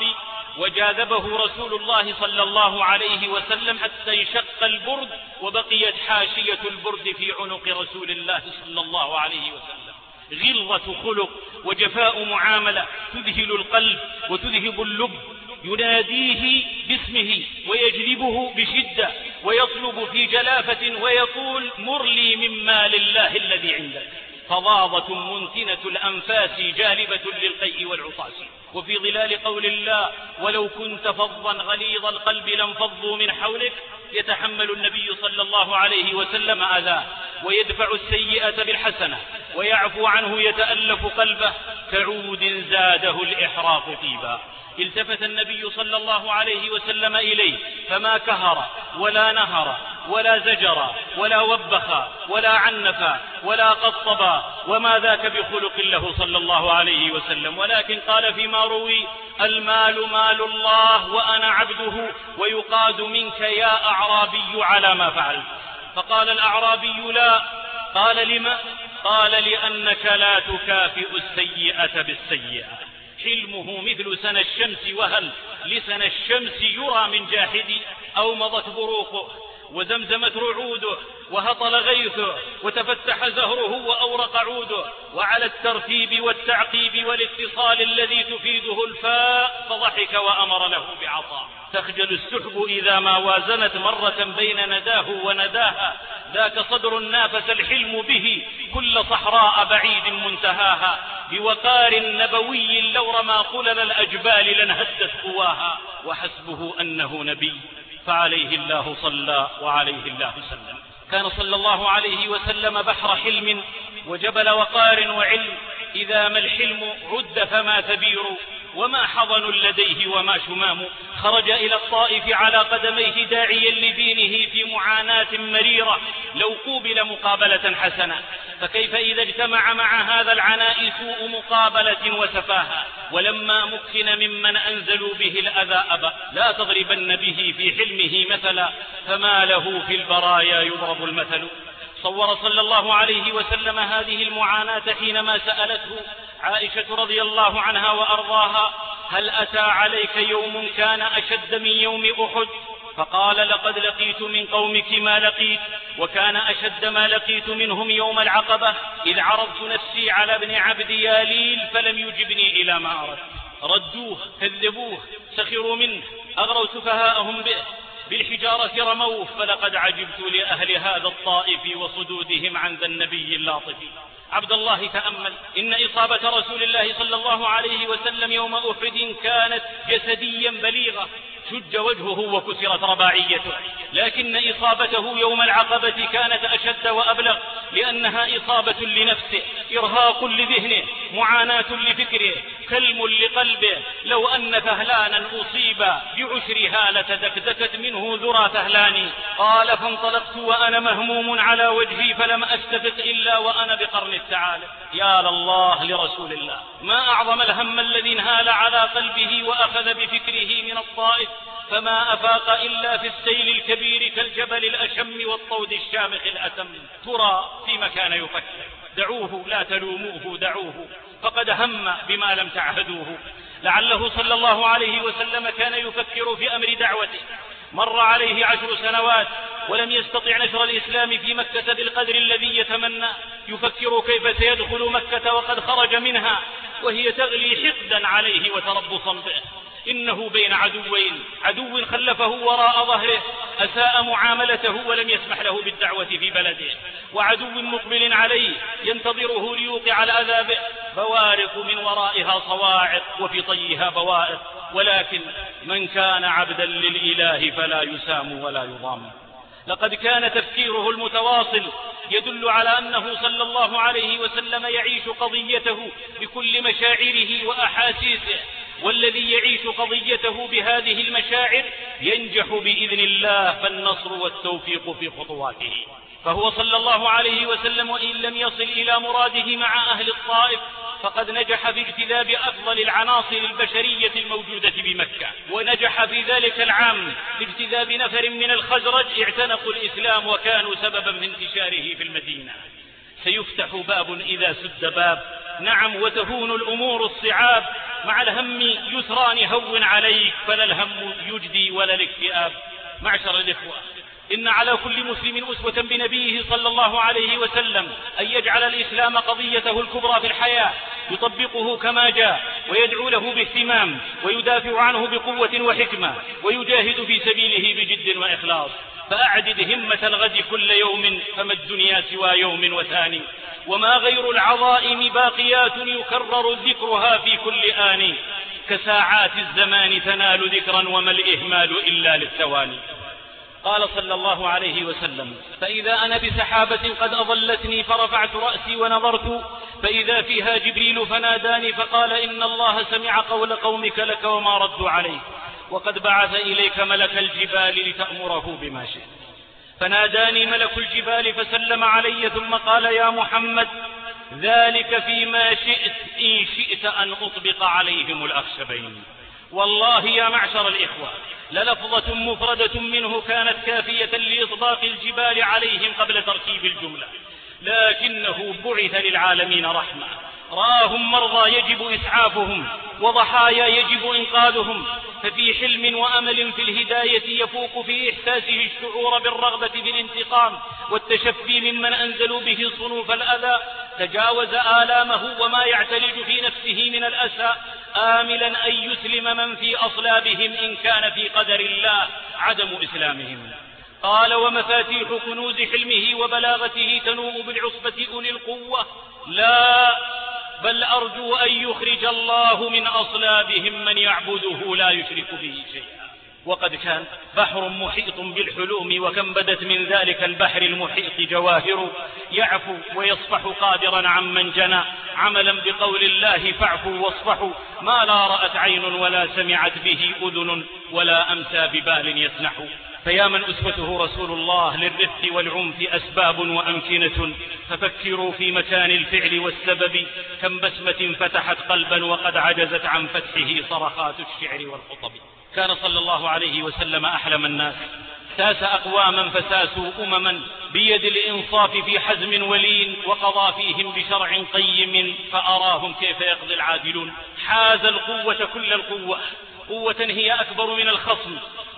وجاذبه رسول الله صلى الله عليه وسلم حتى انشق البرد وبقيت حاشية البرد في عنق رسول الله صلى الله عليه وسلم. غلظة خلق وجفاء معاملة تذهل القلب وتذهب اللب. يناديه باسمه ويجلبه بشدة ويطلب في جلافة ويقول مر لي من مال الله الذي عندك. فظاظة منتنة الأنفاس جالبة للقيء والعطاس. وفي ظلال قول الله ولو كنت فظا غليظ القلب لانفضوا من حولك يتحمل النبي صلى الله عليه وسلم أذاه ويدفع السيئة بالحسنة ويعفو عنه يتألف قلبه كعود زاده الإحراق طيبا. التفت النبي صلى الله عليه وسلم إليه فما كهر ولا نهر ولا زجر ولا وبخ ولا عنف ولا قطب وما ذاك بخلق له صلى الله عليه وسلم، ولكن قال فيما روي المال مال الله وأنا عبده ويقاد منك يا أعرابي على ما فعلت. فقال الأعرابي لا. قال لما؟ قال لأنك لا تكافئ السيئة بالسيئة. حلمه مثل سنى الشمس وهل لسنى الشمس يرى من جاحد أومضت بروقه وزمزمت رعوده وهطل غيثه وتفتح زهره وأورق عوده وعلى الترتيب والتعقيب والاتصال الذي تفيده الفاء فضحك وأمر له بعطاء. تخجل السحب إذا ما وازنت مرة بين نداه ونداها ذاك صدر نافس الحلم به كل صحراء بعيد منتهاها بوقار نبوي لو رمى قلل الأجبال لانهدت قواها. وحسبه أنه نبي فعليه الله صلى وعليه الله سلم. كان صلى الله عليه وسلم بحر حلم وجبل وقار وعلم. إذا ما الحلم عد فما ثبير وما حضن لديه وما شمام. خرج إلى الطائف على قدميه داعيا لدينه في معاناة مريرة لو قوبل مقابلة حسنة. فكيف إذا اجتمع مع هذا العناء سوء مقابلة وسفاهة ولما مكن ممن أنزلوا به الأذى أبى. لا تضربن به في حلمه مثلا فما له في البرايا يضرب المثل. صور صلى الله عليه وسلم هذه المعاناة حينما سألته عائشة رضي الله عنها وأرضاها: هل أتى عليك يوم كان أشد من يوم أحد؟ فقال: لقد لقيت من قومك ما لقيت، وكان أشد ما لقيت منهم يوم العقبة، إذ عرضت نفسي على ابن عبد ياليل فلم يجبني إلى ما أردت. ردوه، كذبوه، سخروا منه، أغروا سفهاءهم به، بالحجارة رموه، فلقد عجبت لأهل هذا الطائف وصدودهم عن ذا النبي اللطف. عبد الله تأمل، إن إصابة رسول الله صلى الله عليه وسلم يوم أحد كانت جسديا بليغة، شج وجهه وكسرت رباعيته، لكن إصابته يوم العقبة كانت أشد وأبلغ، لأنها إصابة لنفسه، إرهاق لذهنه، معاناة لفكره، كلم لقلبه. لو أن فهلانا أصيب بعشر هالة دكدكت منه ذرى فهلاني. قال: فانطلقت وأنا مهموم على وجهي فلم أستفق إلا وأنا بقرن الثعالب. يا لله لرسول الله، ما أعظم الهم الذي انهال على قلبه وأخذ بفكره من الطائف، فما أفاق إلا في السيل الكبير كالجبل الأشم والطود الشامخ الأتم. ترى فيما كان يفكر؟ دعوه، لا تلوموه، دعوه، فقد هم بما لم تعهدوه. لعله صلى الله عليه وسلم كان يفكر في أمر دعوته. مر عليه 10 سنوات ولم يستطع نشر الإسلام في مكة بالقدر الذي يتمنى. يفكر كيف سيدخل مكة وقد خرج منها وهي تغلي حقدا عليه وتربصا به. إنه بين عدوين، عدو خلفه وراء ظهره أساء معاملته ولم يسمح له بالدعوة في بلده، وعدو مقبل عليه ينتظره ليوقع الأذى به، بوارق من ورائها صواعق وفي طيها بوائق، ولكن من كان عبدا للإله فلا يسام ولا يضام. لقد كان تفكيره المتواصل يدل على أنه صلى الله عليه وسلم يعيش قضيته بكل مشاعره وأحاسيسه، والذي يعيش قضيته بهذه المشاعر ينجح بإذن الله، فالنصر والتوفيق في خطواته. فهو صلى الله عليه وسلم وإن لم يصل إلى مراده مع أهل الطائف فقد نجح في اجتذاب أفضل العناصر البشرية الموجودة بمكة، ونجح في ذلك العام في اجتذاب نفر من الخزرج اعتنقوا الإسلام وكانوا سببا في انتشاره في المدينة. سيفتح باب إذا سد باب، نعم، وتهون الأمور الصعاب، مع الهم يسران هون عليك، فلا الهم يجدي ولا الاكتئاب. معشر الإخوة، إن على كل مسلم أسوة بنبيه صلى الله عليه وسلم أن يجعل الإسلام قضيته الكبرى في الحياة، يطبقه كما جاء، ويدعو له باهتمام، ويدافع عنه بقوة وحكمة، ويجاهد في سبيله بجد وإخلاص. فأعدد همة الغد كل يوم، فما الدنيا سوى يوم وثاني، وما غير العظائم باقيات يكرر ذكرها في كل آن، كساعات الزمان تنال ذكرا وما الإهمال إلا للثواني. قال صلى الله عليه وسلم: فإذا أنا بسحابة قد أظلتني فرفعت رأسي ونظرت فإذا فيها جبريل فناداني فقال: إن الله سمع قول قومك لك وما ردوا عليك، وقد بعث إليك ملك الجبال لتأمره بما شئت. فناداني ملك الجبال فسلم علي ثم قال: يا محمد، ذلك فيما شئت، إن شئت أن أطبق عليهم الأخشبين. والله يا معشر الإخوة، للفظة مفردة منه كانت كافية لإطباق الجبال عليهم قبل تركيب الجملة، لكنه بعث للعالمين رحمة. راهم مرضى يجب إسعافهم، وضحايا يجب إنقاذهم، ففي حلم وأمل في الهداية يفوق في إحساسه الشعور بالرغبة في الانتقام والتشفي ممن أنزلوا به صنوف الأذى. تجاوز آلامه وما يعتلج في نفسه من الأسى، آملا أن يسلم من في أصلابهم إن كان في قدر الله عدم إسلامهم. قال: ومفاتيح كنوز حلمه وبلاغته تنوء بالعصبة أولي القوة، لا، بل أرجو أن يخرج الله من أصلابهم من يعبده لا يشرك به شيئا. وقد كان بحر محيط بالحلوم، وكم بدت من ذلك البحر المحيط جواهر، يعفو ويصفح قادرا عمن جنى، عملا بقول الله فاعفوا واصفحوا، ما لا رأت عين ولا سمعت به أذن ولا أمسى ببال يسنح. فيا من أسوته رسول الله للرفق والعنف أسباب وأمكنة، ففكروا في مكان الفعل والسبب، كم بسمة فتحت قلبا وقد عجزت عن فتحه صرخات الشعر والخطب. كان صلى الله عليه وسلم أحلم الناس، ساس أقواما فساسوا أمما بيد الإنصاف في حزم ولين وقضى فيهم بشرع قيم فأراهم كيف يقضي العادلون. حاز القوة كل القوة، قوة هي أكبر من الخصم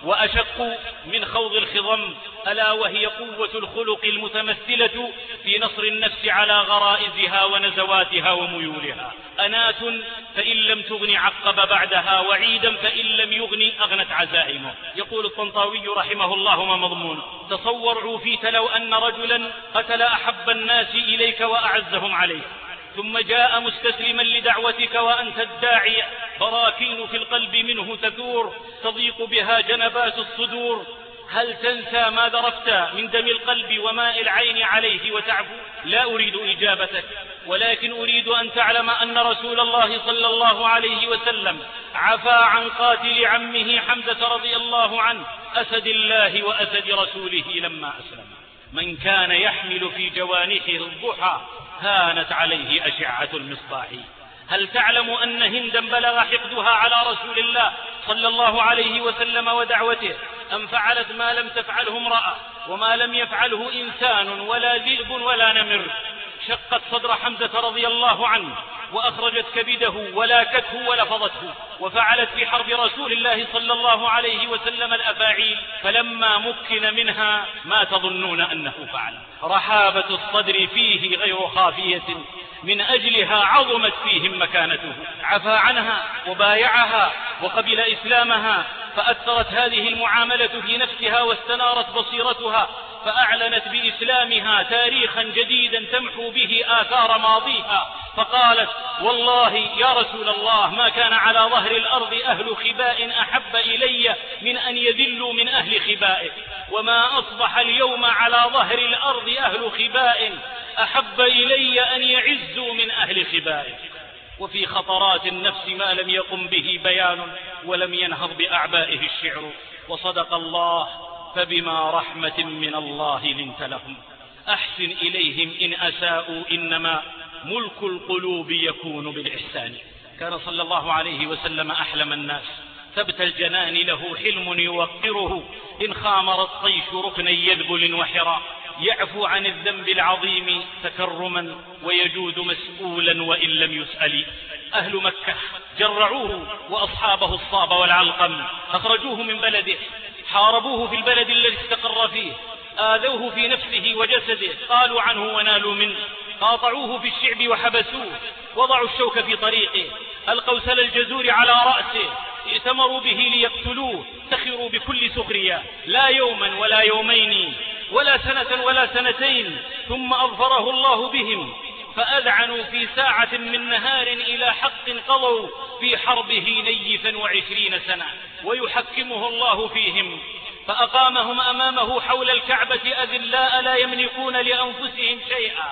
وأشق من خوض الخضم، ألا وهي قوة الخلق المتمثلة في نصر النفس على غرائزها ونزواتها وميولها. أنات فإن لم تغن عقب بعدها، وعيدا فإن لم يغن أغنت عزائمه. يقول الطنطاوي رحمه الله ما مضمونه: تصور عوفيت لو أن رجلا قتل أحب الناس إليك وأعزهم عليك، ثم جاء مستسلما لدعوتك وأنت الداعي، براكين في القلب منه تثور تضيق بها جنبات الصدور، هل تنسى ما ذرفت من دم القلب وماء العين عليه وتعفو؟ لا أريد إجابتك، ولكن أريد أن تعلم أن رسول الله صلى الله عليه وسلم عفا عن قاتل عمه حمزة رضي الله عنه أسد الله وأسد رسوله لما أسلم. من كان يحمل في جوانحه الضحى هانت عليه أشعة المصباح. هل تعلم أن هندا بلغ حقدها على رسول الله صلى الله عليه وسلم ودعوته، أم فعلت ما لم تفعله امرأة وما لم يفعله إنسان ولا ذئب ولا نمر؟ شقت صدر حمزة رضي الله عنه وأخرجت كبده ولاكته ولفظته، وفعلت في حرب رسول الله صلى الله عليه وسلم الأفاعيل، فلما مكن منها ما تظنون أنه فعل. رحابة الصدر فيه غير خافية، من أجلها عظمت فيهم مكانته. عفا عنها وبايعها وقبل إسلامها، فأثرت هذه المعاملة في نفسها واستنارت بصيرتها، فأعلنت بإسلامها تاريخا جديدا تمحو به آثار ماضيها، فقالت: والله يا رسول الله ما كان على ظهر الأرض أهل خباء أحب إلي من أن يذلوا من أهل خبائه، وما أصبح اليوم على ظهر الأرض أهل خباء أحب إلي أن يعزوا من أهل خبائه. وفي خطرات النفس ما لم يقم به بيان ولم ينهض بأعبائه الشعر، وصدق الله: فبما رحمة من الله لنت لهم، أحسن إليهم إن أساءوا، إنما ملك القلوب يكون بالإحسان. كان صلى الله عليه وسلم أحلم الناس، ثبت الجنان له حلم يوقره، إن خامر الطيش ركنا يذبل وحرا، يعفو عن الذنب العظيم تكرما ويجود مسؤولا وإن لم يسأل. أهل مكة جرعوه وأصحابه الصاب والعلقم، أخرجوه من بلده، حاربوه في البلد الذي استقر فيه، آذوه في نفسه وجسده، قالوا عنه ونالوا منه، قاطعوه في الشعب وحبسوه، وضعوا الشوك في طريقه، ألقوا سل الجزور على رأسه، ائتمروا به ليقتلوه، سخروا بكل سخرية، لا يوما ولا يومين ولا سنة ولا سنتين، ثم أظفره الله بهم، فأذعنوا في ساعة من نهار إلى حق قضوا في حربه نيفا 20 سنة، ويحكمه الله فيهم، فأقامهم أمامه حول الكعبة أذلاء لا يملكون لأنفسهم شيئا.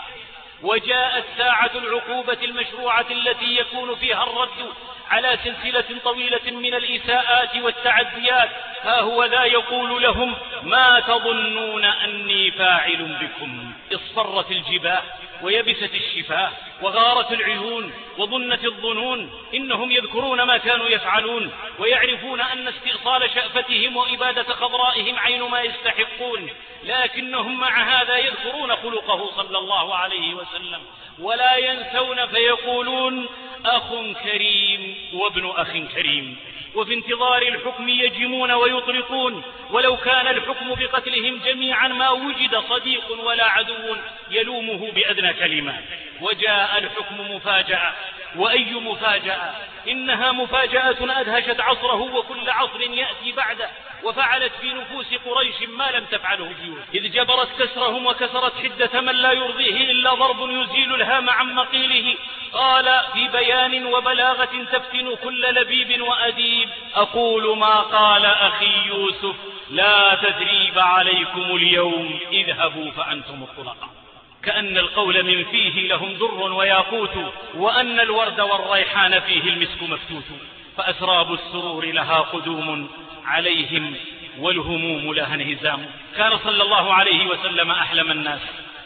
وجاءت ساعة العقوبة المشروعة التي يكون فيها الرد على سلسلة طويلة من الإساءات والتعديات، ها هو ذا يقول لهم: ما تظنون أني فاعل بكم؟ اصفرت الجباه ويبست الشفاه وغارت العيون وظنت الظنون، إنهم يذكرون ما كانوا يفعلون، ويعرفون أن استئصال شأفتهم وإبادة خضرائهم عين ما يستحقون، لكنهم مع هذا يذكرون خلقه صلى الله عليه وسلم ولا ينسون، فيقولون: أخ كريم وابن أخ كريم. وفي انتظار الحكم يجمون ويطلقون، ولو كان الحكم بقتلهم جميعا ما وجد صديق ولا عدو يلومه بأدنى كلمات. وجاء الحكم مفاجأة، وأي مفاجأة! إنها مفاجأة أدهشت عصره وكل عصر يأتي بعده، وفعلت في نفوس قريش ما لم تفعله الجيوش، إذ جبرت كسرهم وكسرت حدة من لا يرضيه إلا ضرب يزيل الهام عن مقيله. قال في بيان وبلاغة تفتن كل لبيب وأديب: أقول ما قال أخي يوسف، لا تثريب عليكم اليوم، اذهبوا فأنتم الطلقاء. كأن القول من فيه لهم در وياقوت، وأن الورد والريحان فيه المسك مفتوت، فأسراب السرور لها قدوم عليهم والهموم لها انهزام. كان صلى الله عليه وسلم أحلم الناس،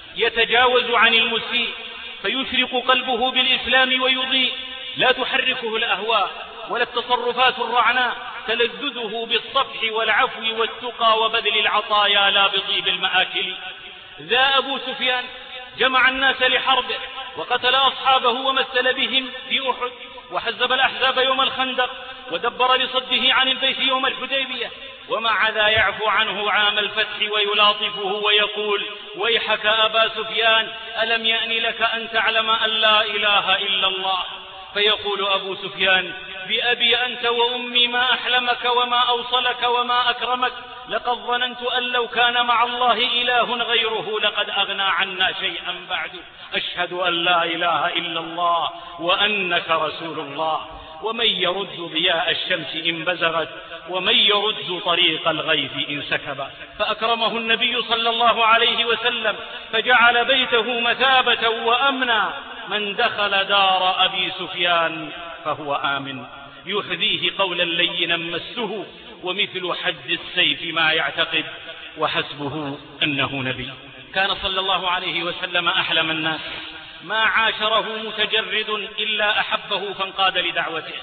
يتجاوز عن المسيء فيشرق قلبه بالإسلام ويضيء، لا تحركه الأهواء ولا التصرفات الرعناء، تلذذه بالصفح والعفو والتقى وبذل العطايا لا بطيب المآكل. ذا أبو سفيان جمع الناس لحربه وقتل أصحابه ومثل بهم في أحد، وحزب الأحزاب يوم الخندق، ودبر لصده عن البيت يوم الحديبية، ومع ذا يعفو عنه عام الفتح ويلاطفه ويقول: ويحك أبا سفيان، ألم يأن لك أن تعلم أن لا إله إلا الله؟ فيقول أبو سفيان: بأبي أنت وأمي ما أحلمك وما أوصلك وما أكرمك، لقد ظننت أن لو كان مع الله إله غيره لقد أغنى عنا شيئا بعد. أشهد أن لا إله إلا الله وأنك رسول الله. ومن يرد ضياء الشمس إن بزغت، ومن يرد طريق الغيث إن سكب. فأكرمه النبي صلى الله عليه وسلم فجعل بيته مثابة وأمنا. من دخل دار أبي سفيان فهو آمن. يحذيه قولا لينا مسه، ومثل حد السيف ما يعتقد، وحسبه أنه نبي. كان صلى الله عليه وسلم أحلم الناس، ما عاشره متجرد إلا أحبه فانقاد لدعوته.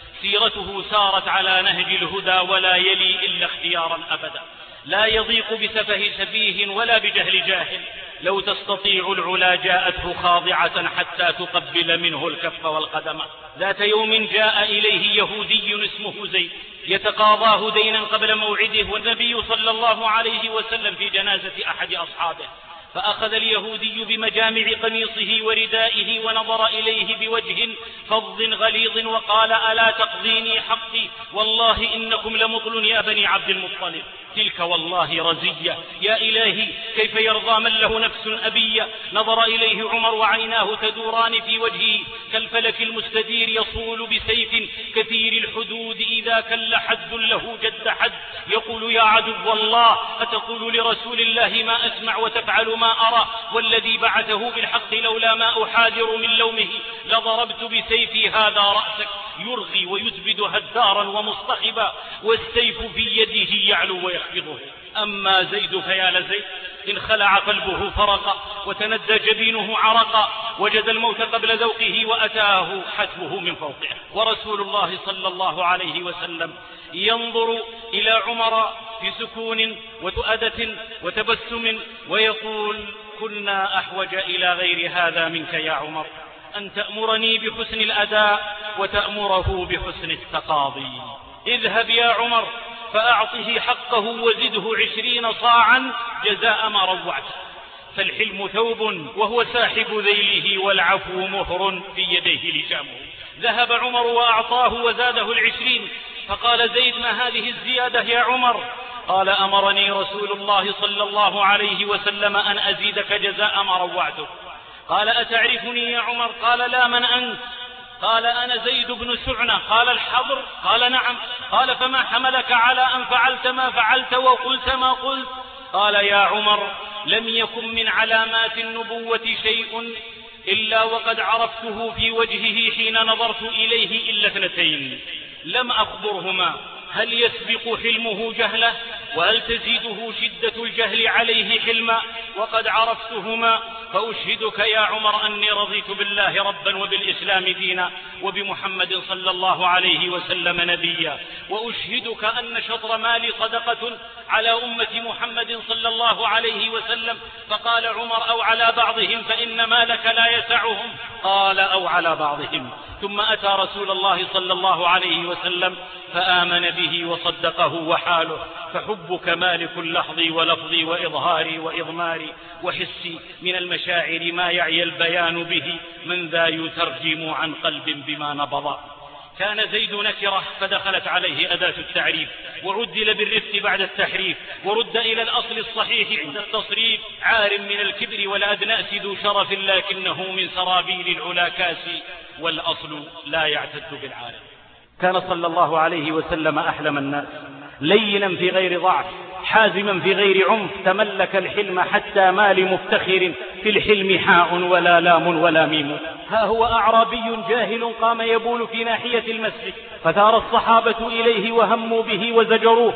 سيرته سارت على نهج الهدى ولا يلي إلا اختيارا أبدا، لا يضيق بسفه سفيه ولا بجهل جاهل. لو تستطيع العلا جاءته خاضعة حتى تقبل منه الكف والقدم. ذات يوم جاء إليه يهودي اسمه زيد يتقاضاه دينا قبل موعده، والنبي صلى الله عليه وسلم في جنازة أحد أصحابه، فأخذ اليهودي بمجامع قميصه وردائه ونظر إليه بوجه فظ غليظ وقال: ألا تقضيني حقي؟ والله إنكم لمطل يا بني عبد المطلب. تلك والله رزية، يا إلهي كيف يرضى من له نفس أبية؟ نظر إليه عمر وعيناه تدوران في وجهه كالفلك المستدير يصول بسيف كثير الحدود إذا كل حد له جد حد، يقول: يا عدو الله، أتقول لرسول الله ما أسمع وتفعل ما أرى؟ والذي بعثه بالحق لولا ما أحاذر من لومه لضربت بسيفي هذا رأسك. يرغي ويزبد هدارا ومصطخبا، والسيف في يده يعلو ويخفضه. أما زيد فيا لزيد، إن خلع قلبه فرقا وتندى جبينه عرقا، وجد الموت قبل ذوقه وأتاه حتفه من فوقه. ورسول الله صلى الله عليه وسلم ينظر إلى عمر في سكون وتؤدة وتبسم ويقول: كنا أحوج إلى غير هذا منك يا عمر، أن تأمرني بحسن الأداء وتأمره بحسن التقاضي. اذهب يا عمر فأعطه حقه وزده 20 صاعا جزاء ما روعته، فالحلم ثوب وهو ساحب ذيله، والعفو مهر في يديه لجامه. ذهب عمر وأعطاه وزاده 20. فقال زيد: ما هذه الزيادة يا عمر؟ قال: أمرني رسول الله صلى الله عليه وسلم أن أزيدك جزاء ما روعته. قال: أتعرفني يا عمر؟ قال: لا، من أنت؟ قال: أنا زيد بن سعنة. قال: الحضر؟ قال: نعم. قال: فما حملك على أن فعلت ما فعلت وقلت ما قلت؟ قال: يا عمر، لم يكن من علامات النبوة شيء إلا وقد عرفته في وجهه حين نظرت إليه إلا 2 لم أخبرهما: هل يسبق حلمه جهله؟ وهل تزيده شدة الجهل عليه حلما؟ وقد عرفتهما. فأشهدك يا عمر أني رضيت بالله ربا وبالإسلام دينا وبمحمد صلى الله عليه وسلم نبيا، وأشهدك أن شطر مالي صدقة على أمة محمد صلى الله عليه وسلم. فقال عمر: أو على بعضهم، فإن مالك لا يسعهم. قال: أو على بعضهم. ثم أتى رسول الله صلى الله عليه وسلم فآمن به وصدقه وحاله. فحبك مالك لحظي ولفظي وإظهاري وإضماري وحسي من المشاعر ما يعي البيان به، من ذا يترجم عن قلب بما نبض. كان زيد نكرة فدخلت عليه أداة التعريف، وعدل بالرفق بعد التحريف، ورد إلى الأصل الصحيح عند التصريف. عار من الكبر والأدناس ذو شرف، لكنه من سرابيل العلا كاسي، والأصل لا يعتد بالعارف. كان صلى الله عليه وسلم أحلم الناس، لينا في غير ضعف، حازما في غير عنف، تملك الحلم حتى ما لمفتخر في الحلم حاء ولا لام ولا ميم. ها هو أعرابي جاهل قام يبول في ناحية المسجد، فثار الصحابة إليه وهموا به وزجروه: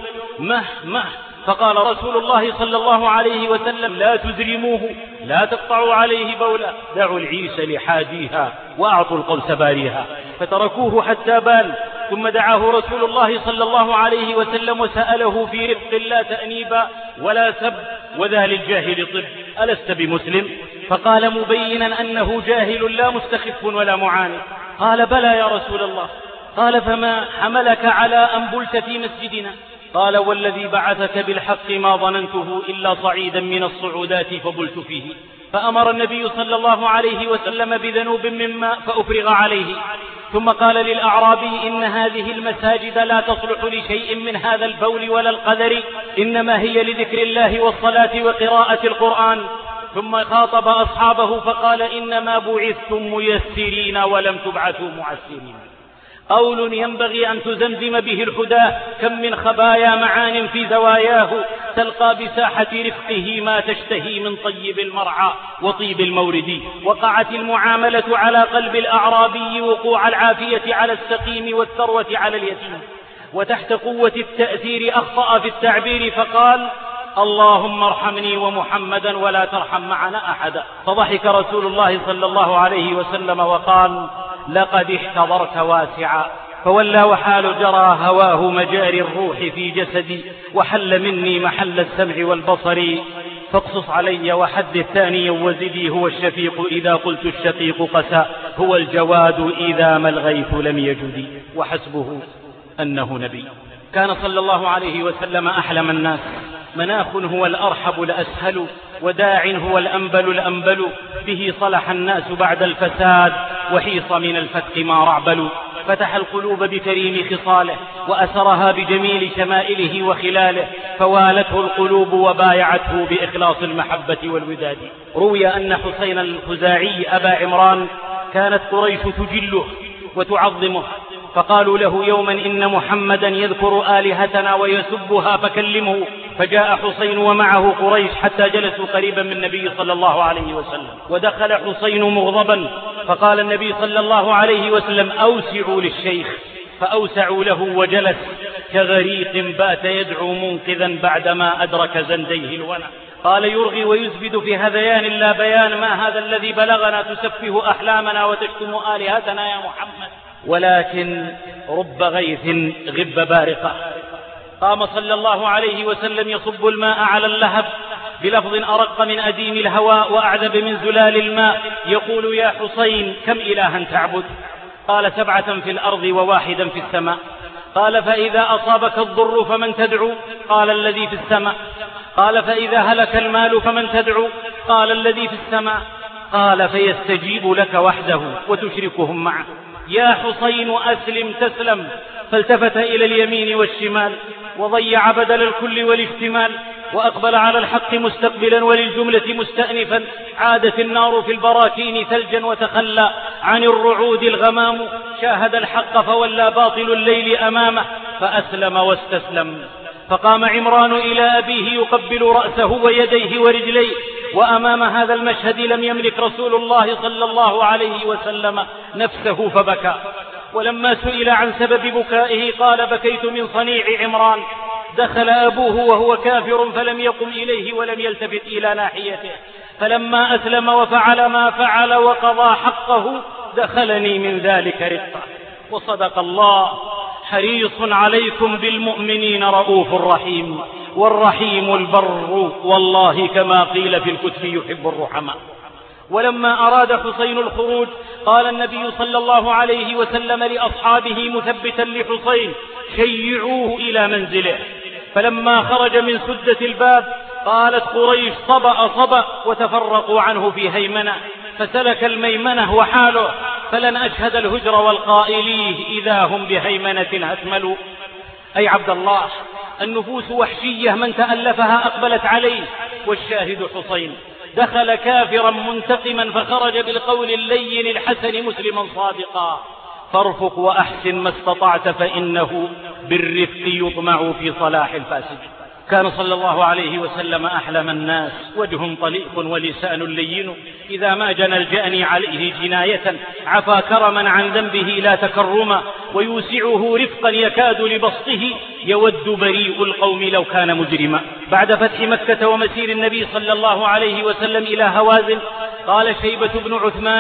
مه. فقال رسول الله صلى الله عليه وسلم: لا تزرموه، لا تقطعوا عليه بولا، دعوا العيس لحاديها وأعطوا القوس باريها. فتركوه حتى بال، ثم دعاه رسول الله صلى الله عليه وسلم وسأله في رفق لا تأنيبا ولا سب وذا للجاهل طب ألست بمسلم؟ فقال مبينا أنه جاهل لا مستخف ولا معاند. قال بلى يا رسول الله. قال فما حملك على أن بلت في مسجدنا؟ قال والذي بعثك بالحق ما ظننته إلا صعيدا من الصعودات فبلت فيه. فأمر النبي صلى الله عليه وسلم بذنوب من ماء فأفرغ عليه، ثم قال للأعرابي إن هذه المساجد لا تصلح لشيء من هذا البول ولا القذر، إنما هي لذكر الله والصلاة وقراءة القرآن. ثم خاطب أصحابه فقال إنما بعثتم ميسرين ولم تبعثوا معسرين. قول ينبغي أن تزمزم به الهدى، كم من خبايا معان في زواياه، تلقى بساحة رفقه ما تشتهي من طيب المرعى وطيب المورد. وقعت المعاملة على قلب الأعرابي وقوع العافية على السقيم والثروة على اليتيم، وتحت قوة التأثير أخطأ في التعبير فقال اللهم ارحمني ومحمدا ولا ترحم معنا أحدا. فضحك رسول الله صلى الله عليه وسلم وقال لقد احتضرت واسعا، فولى وحال جرى هواه مجاري الروح في جسدي، وحل مني محل السمع والبصر. فاقصص علي وحدث ثانيا وزدي، هو الشفيق إذا قلت الشقيق قسى، هو الجواد إذا ما الغيث لم يجدي، وحسبه أنه نبي. كان صلى الله عليه وسلم أحلم الناس، مناخ هو الأرحب الأسهل، وداع هو الأنبل الأنبل، به صلح الناس بعد الفساد، وحيص من الفتك ما رعبل. فتح القلوب بكريم خصاله، وأسرها بجميل شمائله وخلاله، فوالته القلوب وبايعته بإخلاص المحبة والوداد. روي أن حسين الخزاعي أبا عمران كانت قريش تجله وتعظمه، فقالوا له يوما إن محمدا يذكر آلهتنا ويسبها فكلمه. فجاء حسين ومعه قريش حتى جلسوا قريبا من النبي صلى الله عليه وسلم، ودخل حسين مغضبا، فقال النبي صلى الله عليه وسلم أوسعوا للشيخ، فأوسعوا له وجلس كغريق بات يدعو منقذا بعدما أدرك زنديه الونى. قال يرغي ويزبد في هذيان لا بيان، ما هذا الذي بلغنا تسفه أحلامنا وتشتم آلهتنا يا محمد، ولكن رب غيث غب بارقة. قام صلى الله عليه وسلم يصب الماء على اللهب بلفظ أرق من أديم الهواء وأعذب من زلال الماء، يقول يا حسين كم إلها تعبد؟ قال 7 في الأرض وواحدا في السماء. قال فإذا أصابك الضر فمن تدعو؟ قال الذي في السماء. قال فإذا هلك المال فمن تدعو؟ قال الذي في السماء. قال فيستجيب لك وحده وتشركهم معه. يا حسين أسلم تسلم. فالتفت إلى اليمين والشمال وضيع بدل الكل والاحتمال، وأقبل على الحق مستقبلا وللجملة مستأنفا. عادت النار في البراكين ثلجا وتخلى عن الرعود الغمام، شاهد الحق فولى باطل الليل أمامه، فأسلم واستسلم. فقام عمران إلى أبيه يقبل رأسه ويديه ورجليه، وأمام هذا المشهد لم يملك رسول الله صلى الله عليه وسلم نفسه فبكى. ولما سئل عن سبب بكائه قال بكيت من صنيع عمران. دخل أبوه وهو كافر فلم يقم إليه ولم يلتفت إلى ناحيته، فلما أسلم وفعل ما فعل وقضى حقه دخلني من ذلك رقة. وصدق الله، حريص عليكم بالمؤمنين رؤوف رحيم، والرحيم البر والله كما قيل في الكتب يحب الرحماء. ولما أراد حسين الخروج قال النبي صلى الله عليه وسلم لأصحابه مثبتا لحسين شيعوه إلى منزله. فلما خرج من سدة الباب قالت قريش صبأ صبأ، وتفرقوا عنه في هيمنة، فسلك الميمنة وحاله، فلن أشهد الهجر والقائليه إذا هم بهيمنة هتملوا. أي عبد الله، النفوس وحشية من تألفها أقبلت عليه، والشاهد حسين دخل كافرا منتقما فخرج بالقول اللين الحسن مسلما صادقا. فارفق وأحسن ما استطعت، فإنه بالرفق يطمع في صلاح الفاسد. كان صلى الله عليه وسلم أحلم الناس، وجه طليق ولسان لين، إذا ما جنى الجأني عليه جناية عفا كرما عن ذنبه لا تكرما، ويوسعه رفقا يكاد لبسطه، يود بريء القوم لو كان مجرما. بعد فتح مكة ومسير النبي صلى الله عليه وسلم إلى هوازن قال شيبة بن عثمان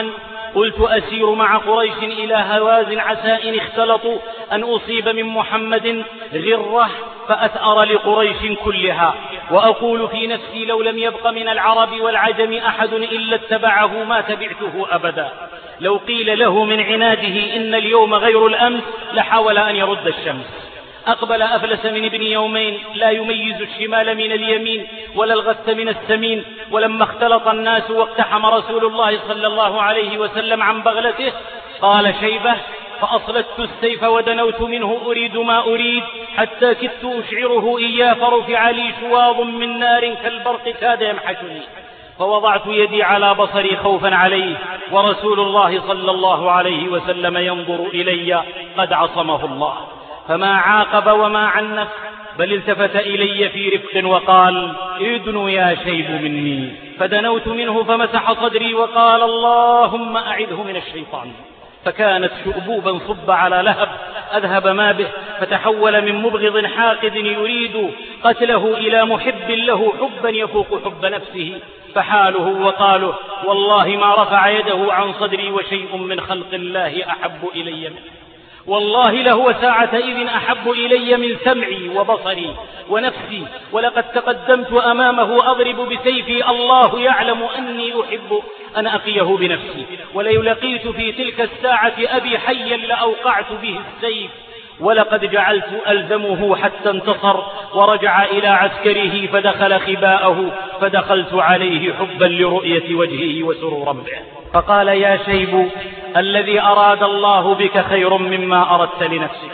قلت أسير مع قريش إلى هوازن عسى إن اختلطوا أن أصيب من محمد غرة فأثأر لقريش كلها، وأقول في نفسي لو لم يبق من العرب والعجم أحد إلا اتبعه ما تبعته أبدا. لو قيل له من عناده إن اليوم غير الأمس لحاول أن يرد الشمس. أقبل أفلس من ابن يومين لا يميز الشمال من اليمين ولا الغث من السمين. ولما اختلط الناس واقتحم رسول الله صلى الله عليه وسلم عن بغلته قال شيبة فأصلت السيف ودنوت منه أريد ما أريد حتى كدت أشعره إياه فرفع لي شواظ من نار كالبرق كاد يمحشني، فوضعت يدي على بصري خوفا عليه ورسول الله صلى الله عليه وسلم ينظر إلي قد عصمه الله، فما عاقب وما عنف بل التفت إلي في رفق وقال ادن يا شيب مني، فدنوت منه فمسح صدري وقال اللهم أعذه من الشيطان، فكانت شؤبوبا صب على لهب أذهب ما به، فتحول من مبغض حاقد يريد قتله إلى محب له حبا يفوق حب نفسه، فحاله وقاله والله ما رفع يده عن صدري وشيء من خلق الله أحب إلي منه، والله لهو ساعة إذ أحب إلي من سمعي وبصري ونفسي، ولقد تقدمت أمامه أضرب بسيفي الله يعلم أني أحب أن أقيه بنفسي، ولو لقيت في تلك الساعة أبي حيا لأوقعت به السيف، ولقد جعلت ألزمه حتى انتصر ورجع إلى عسكره فدخل خباءه، فدخلت عليه حبا لرؤية وجهه وسرورا به، فقال يا شيب الذي أراد الله بك خير مما أردت لنفسك،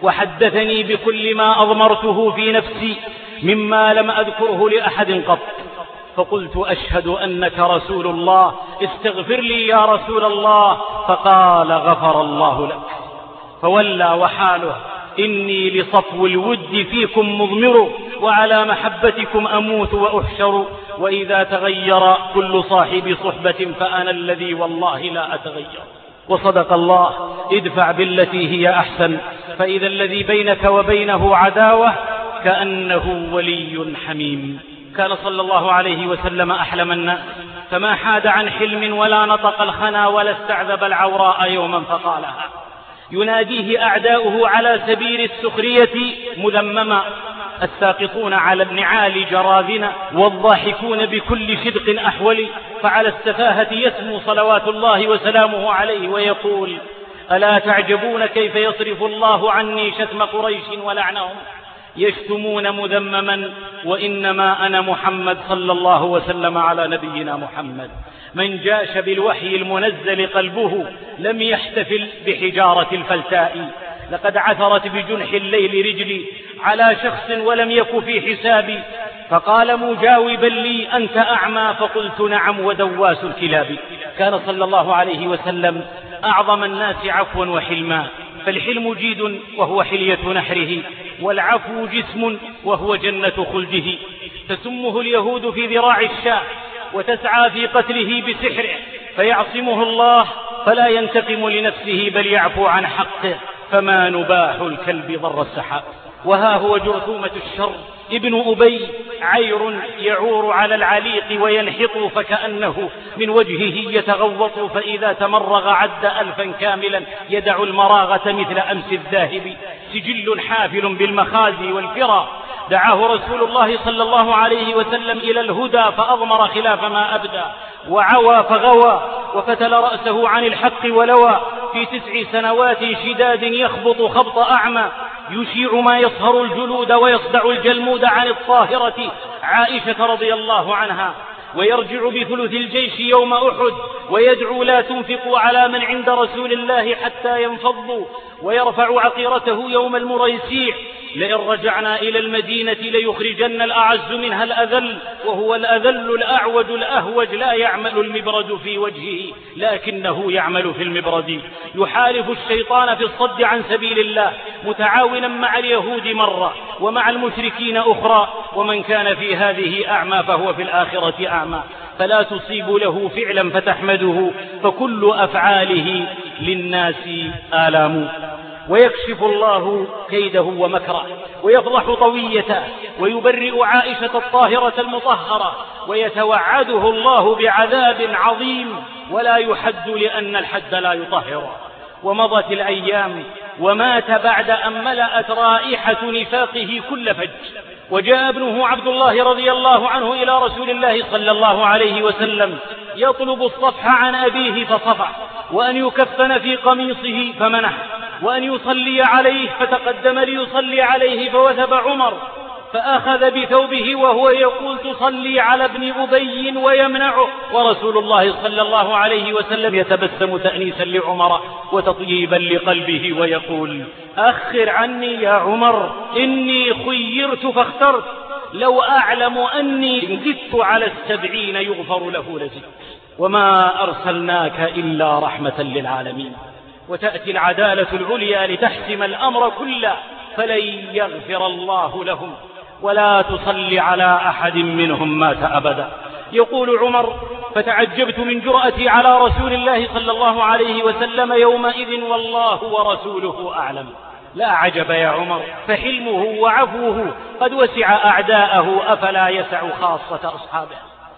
وحدثني بكل ما أضمرته في نفسي مما لم أذكره لأحد قط، فقلت أشهد أنك رسول الله استغفر لي يا رسول الله، فقال غفر الله لك، فولى وحاله إني لصفو الود فيكم مضمر وعلى محبتكم أموت وأحشر، وإذا تغير كل صاحب صحبة فأنا الذي والله لا أتغير. وصدق الله ادفع بالتي هي أحسن فإذا الذي بينك وبينه عداوة كأنه ولي حميم. كان صلى الله عليه وسلم أحلم الناس، فما حاد عن حلم ولا نطق الخنا ولا استعذب العوراء يوما فقالها، يناديه أعداؤه على سبيل السخرية مذمما، الساقطون على النعال جراذنا والضاحكون بكل شدق أحول، فعلى السفاهة يسمو صلوات الله وسلامه عليه ويقول ألا تعجبون كيف يصرف الله عني شتم قريش ولعنهم، يشتمون مذمما وإنما أنا محمد صلى الله وسلم على نبينا محمد. من جاش بالوحي المنزل قلبه لم يحتفل بحجارة الفلتاء، لقد عثرت بجنح الليل رجلي على شخص ولم يك في حسابي، فقال مجاوبا لي أنت أعمى، فقلت نعم ودواس الكلاب. كان صلى الله عليه وسلم أعظم الناس عفوا وحلما، فالحلم جيد وهو حلية نحره، والعفو جسم وهو جنة خلده، تسمه اليهود في ذراع الشاء وتسعى في قتله بسحره، فيعصمه الله فلا ينتقم لنفسه بل يعفو عن حقه، فما نباح الكلب ضر السحاب. وها هو جرثومة الشر ابن أبي عير يعور على العليق وينحط فكأنه من وجهه يتغوط، فإذا تمرغ عد 1000 كاملا يدع المراغة مثل أمس الذاهب، سجل حافل بالمخازي والفرى. دعاه رسول الله صلى الله عليه وسلم إلى الهدى فأضمر خلاف ما أبدى، وعوى فغوى وفتل رأسه عن الحق ولوى، في 9 سنوات شداد يخبط خبط أعمى، يشيع ما يصهر الجلود ويصدع الجلمود عن الطاهرة عائشة رضي الله عنها، ويرجع بثلث الجيش يوم أحد، ويدعو لا تنفقوا على من عند رسول الله حتى ينفضوا، ويرفع عقيرته يوم المريسيع، لئن رجعنا إلى المدينة ليخرجن الأعز منها الأذل، وهو الأذل الأعوج الأهوج، لا يعمل المبرد في وجهه لكنه يعمل في المبرد، يحارب الشيطان في الصد عن سبيل الله، متعاونا مع اليهود مرة ومع المشركين أخرى، ومن كان في هذه أعمى فهو في الآخرة أعمى، فلا تصيب له فعلا فتحمده، فكل أفعاله للناس آلام. ويكشف الله كيده ومكره، ويفضح طويته، ويبرئ عائشة الطاهرة المطهرة، ويتوعده الله بعذاب عظيم ولا يحد لأن الحد لا يطهر. ومضت الأيام ومات بعد أن ملأت رائحة نفاقه كل فج. وجاء ابنه عبد الله رضي الله عنه إلى رسول الله صلى الله عليه وسلم يطلب الصفح عن أبيه فصفح، وأن يكفن في قميصه فمنح، وأن يصلي عليه فتقدم ليصلي عليه فوثب عمر فأخذ بثوبه وهو يقول تصلي على ابن أبي ويمنعه، ورسول الله صلى الله عليه وسلم يتبسم تأنيسا لعمر وتطييبا لقلبه ويقول أخر عني يا عمر إني خيرت فاخترت، لو أعلم أني إن زدت على 70 يغفر له لزدت، وما أرسلناك إلا رحمة للعالمين. وتأتي العدالة العليا لتحسم الأمر كله فلن يغفر الله لهم ولا تصلي على أحد منهم مات أبدا. يقول عمر فتعجبت من جرأتي على رسول الله صلى الله عليه وسلم يومئذ والله ورسوله أعلم. لا عجب يا عمر، فحلمه وعفوه قد وسع أعداءه أفلا يسع خاصة أصحابه.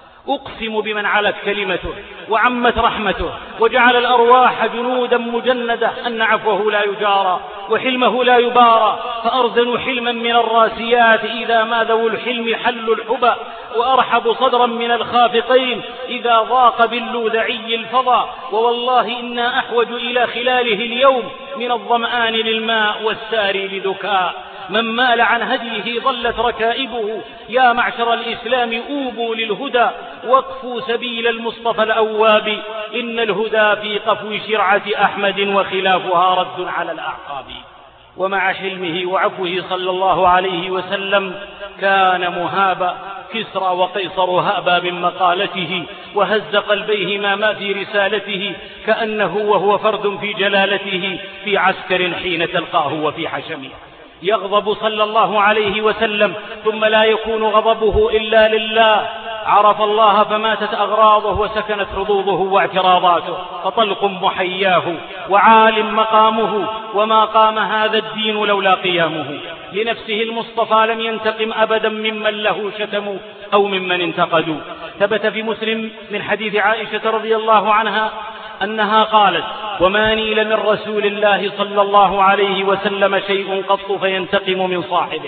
أقسم بمن علت كلمته وعمت رحمته وجعل الأرواح جنودا مجندة أن عفوه لا يجارى وحلمه لا يبارى، فأرزن حلما من الراسيات إذا ما ذو الحلم حلوا الحبى، وأرحب صدرا من الخافقين إذا ضاق باللوذعي الفضى، ووالله إنا أحوج إلى خلاله اليوم من الظمآن للماء والساري لذكاء. من مال عن هديه ضلت ركائبه، يا معشر الإسلام أوبوا للهدى واقفوا سبيل المصطفى الأواب، إن الهدى في قفو شرعة أحمد وخلافها رد على الأعقاب. ومع حلمه وعفوه صلى الله عليه وسلم كان مهابا، كسرى وقيصر هابا من مقالته وهز قلبيهما ما في رسالته، كأنه وهو فرد في جلالته في عسكر حين تلقاه وفي حشمه. يغضب صلى الله عليه وسلم ثم لا يكون غضبه إلا لله، عرف الله فماتت أغراضه وسكنت حظوظه واعتراضاته، فطلق محياه وعال مقامه، وما قام هذا الدين لولا قيامه. لنفسه المصطفى لم ينتقم أبدا ممن له شتموا أو ممن انتقدوا. ثبت في مسلم من حديث عائشة رضي الله عنها أنها قالت وما نيل من رسول الله صلى الله عليه وسلم شيء قط فينتقم من صاحبه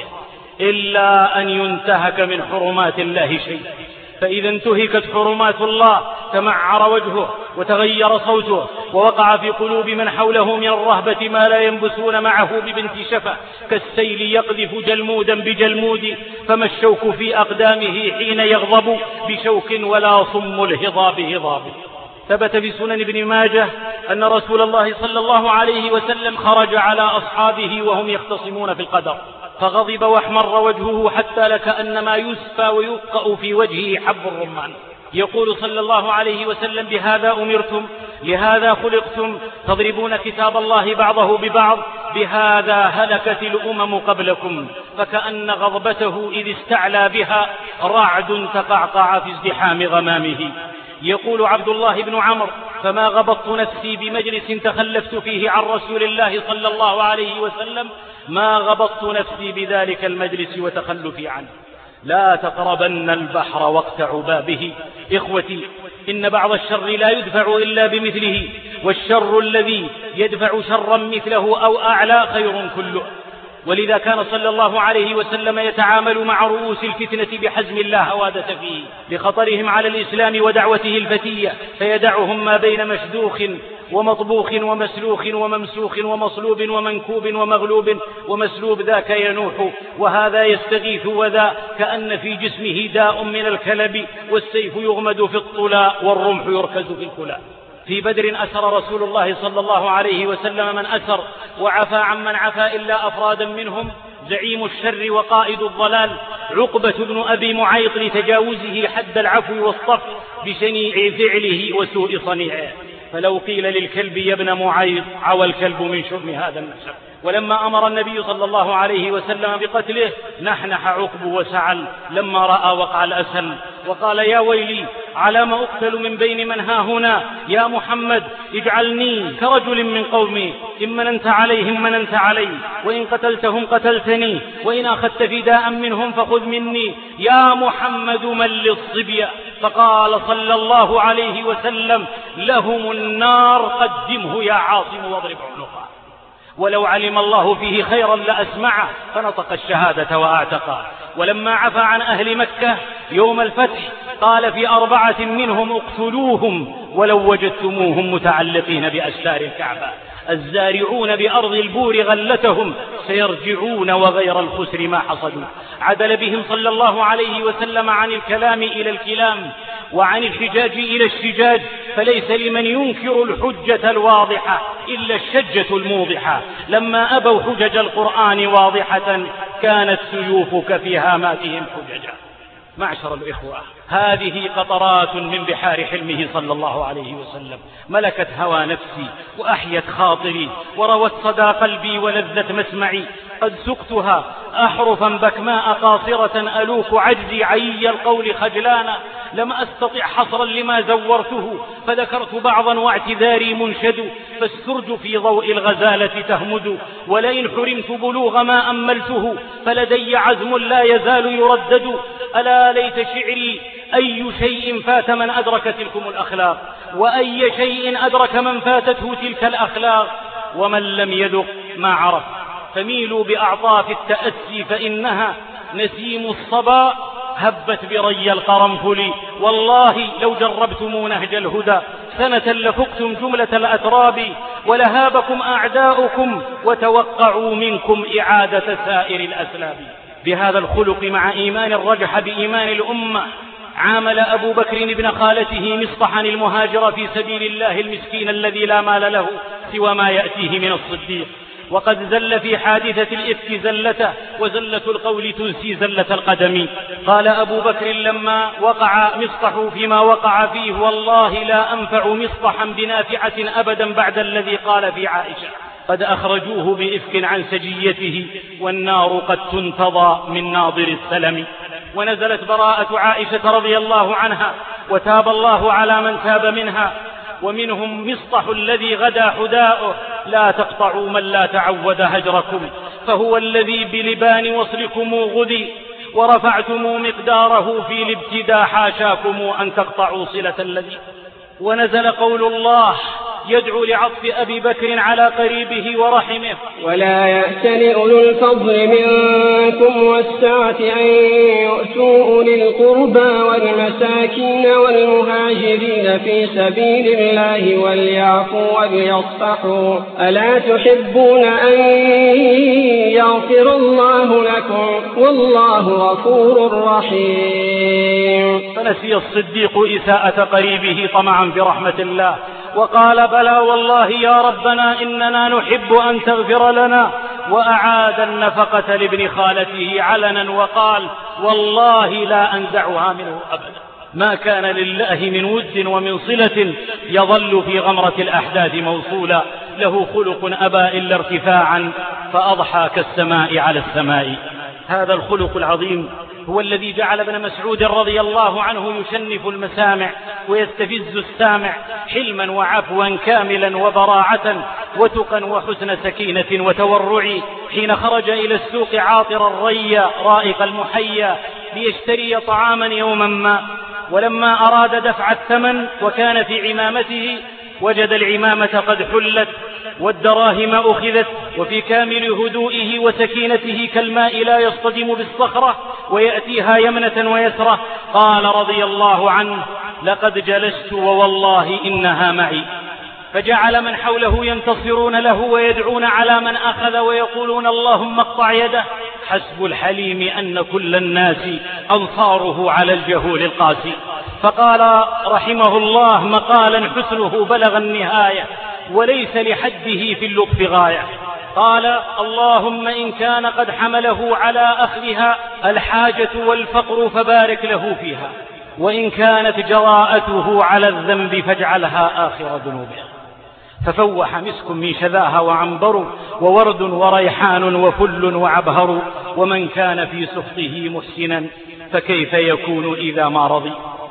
إلا أن ينتهك من حرمات الله شيء، فإذا انتهكت حرمات الله تمعر وجهه وتغير صوته، ووقع في قلوب من حوله من الرهبة ما لا ينبسون معه ببنت شفة، كالسيل يقذف جلمودا بجلمود، فما الشوك في أقدامه حين يغضب بشوك ولا صم الهضاب هضاب. ثبت في سنن ابن ماجه أن رسول الله صلى الله عليه وسلم خرج على أصحابه وهم يختصمون في القدر، فغضب واحمر وجهه حتى لكأنما يسفى ويوقأ في وجهه حب الرمان. يقول صلى الله عليه وسلم بهذا أمرتم، لهذا خلقتم، تضربون كتاب الله بعضه ببعض، بهذا هلكت الأمم قبلكم. فكأن غضبته إذ استعلى بها رعد تقعقع في ازدحام غمامه. يقول عبد الله بن عمرو فما غبطت نفسي بمجلس تخلفت فيه عن رسول الله صلى الله عليه وسلم ما غبطت نفسي بذلك المجلس وتخلفي عنه. لا تقربن البحر وقت عبابه. إخوتي، إن بعض الشر لا يدفع إلا بمثله، والشر الذي يدفع شرا مثله أو أعلى خير كله. ولذا كان صلى الله عليه وسلم يتعامل مع رؤوس الفتنة بحزم لا هوادة فيه لخطرهم على الإسلام ودعوته الفتية، فيدعهم ما بين مشدوخ ومطبوخ ومسلوخ وممسوخ ومصلوب ومنكوب ومغلوب ومسلوب، ذاك ينوح وهذا يستغيث، وذا كأن في جسمه داء من الكلب، والسيف يغمد في الطلاء والرمح يركز في الكلاء. في بدر أسر رسول الله صلى الله عليه وسلم من أسر، وعفى عمن عفى إلا أفرادا منهم زعيم الشر وقائد الضلال عقبة بن أبي معيط لتجاوزه حد العفو والصف بشنيع فعله وسوء صنيعه. فلو قيل للكلب يا ابن معيط عوى الكلب من شؤم هذا النسب. ولما أمر النبي صلى الله عليه وسلم بقتله نحنح عقب وسعل لما رأى وقع الأسل، وقال يا ويلي على ما أقتل من بين من ها هنا؟ يا محمد اجعلني كرجل من قومي، إن مننت عليهم مننت علي، وإن قتلتهم قتلتني، وإن أخذت فداء منهم فخذ مني. يا محمد من للصبية؟ فقال صلى الله عليه وسلم: لهم النار، قدمه يا عاصم واضرب عنقه. ولو علم الله فيه خيرا لأسمعه، فنطق الشهادة وأعتقه. ولما عفى عن أهل مكة يوم الفتح قال في 4 منهم: اقتلوهم ولو وجدتموهم متعلقين بأستار الكعبة. الزارعون بأرض البور غلتهم سيرجعون وغير الخسر ما حصدوا. عدل بهم صلى الله عليه وسلم عن الكلام إلى الكلام، وعن الحجاج إلى الشجاج، فليس لمن ينكر الحجة الواضحة إلا الشجة الموضحة. لما أبوا حجج القرآن واضحة كانت سيوفك في هاماتهم حججا. معشر الإخوة، هذه قطرات من بحار حلمه صلى الله عليه وسلم، ملكت هوى نفسي وأحيت خاطري وروت صدى قلبي ولذة مسمعي. قد سقتها أحرفا بكماء قاصرة ألوك عجزي عي القول خجلانا. لم أستطع حصرا لما زورته، فذكرت بعضا واعتذاري منشد. فالسرج في ضوء الغزالة تهمد، ولئن حرمت بلوغ ما أملته فلدي عزم لا يزال يردد. ألا ليت شعري أي شيء فات من أدرك تلكم الأخلاق، وأي شيء أدرك من فاتته تلك الأخلاق. ومن لم يذق ما عرف، فميلوا بأعطاف التأسي فإنها نسيم الصبا هبت بري القرنفل. والله لو جربتم نهج الهدى سنة لفقتم جملة الأتراب، ولهابكم أعداؤكم وتوقعوا منكم إعادة سائر الأسلاب. بهذا الخلق مع إيمان رجح بإيمان الأمة عامل أبو بكر ابن خالته مصطحا المهاجر في سبيل الله المسكين الذي لا مال له سوى ما يأتيه من الصديق. وقد زل في حادثة الإفك زلته، وزلة القول تنسي زلة القدم. قال أبو بكر لما وقع مصطح فيما وقع فيه: والله لا أنفع مصطحا بنافعة أبدا بعد الذي قال في عائشة. قد أخرجوه بإفك عن سجيته، والنار قد تنتضى من ناظر السلم. ونزلت براءة عائشة رضي الله عنها، وتاب الله على من تاب منها. ومنهم مصطح الذي غدا حداؤه: لا تقطعوا من لا تعود هجركم، فهو الذي بلبان وصلكم غدي، ورفعتم مقداره في الابتداء، حاشاكم أن تقطعوا صلة الذي. ونزل قول الله يدعو لعطف أبي بكر على قريبه ورحمه: ولا يأتل أولو الفضل منكم والسعة أن يؤتوا أولي القربى والمساكين والمهاجرين في سبيل الله وليعفوا وليصفحوا، ألا تحبون أن يغفر الله لكم والله غفور رحيم. فنسي الصديق إساءة قريبه طمعا في رحمة الله، وقال: بلى والله يا ربنا إننا نحب أن تغفر لنا. وأعاد النفقة لابن خالته علنا وقال: والله لا أنزعها منه أبدا. ما كان لله من ود ومن صلة يظل في غمرة الأحداث موصولا. له خلق أبى إلا ارتفاعا، فأضحى كالسماء على السماء. هذا الخلق العظيم هو الذي جعل ابن مسعود رضي الله عنه يشنف المسامع ويستفز السامع، حلما وعفوا كاملا وبراعة وتقا وحسن سكينة وتورع، حين خرج إلى السوق عاطر الري رائق المحيا ليشتري طعاما يوما ما. ولما أراد دفع الثمن وكان في عمامته وجد العمامة قد حلت والدراهم أخذت، وفي كامل هدوئه وسكينته كالماء لا يصطدم بالصخرة ويأتيها يمنة ويسرة. قال رضي الله عنه: لقد جلست ووالله إنها معي. فجعل من حوله ينتصرون له ويدعون على من أخذ ويقولون: اللهم اقطع يده. حسب الحليم أن كل الناس أنصاره على الجهول القاسي. فقال رحمه الله مقالا حسنه بلغ النهاية وليس لحده في اللطف غاية. قال: اللهم إن كان قد حمله على أخذها الحاجة والفقر فبارك له فيها، وإن كانت جراءته على الذنب فاجعلها آخر ذنوبها. ففوح مسك من شذاها وعنبر وورد وريحان وفل وعبهر، ومن كان في سخطه محسنا فكيف يكون إذا ما رضي.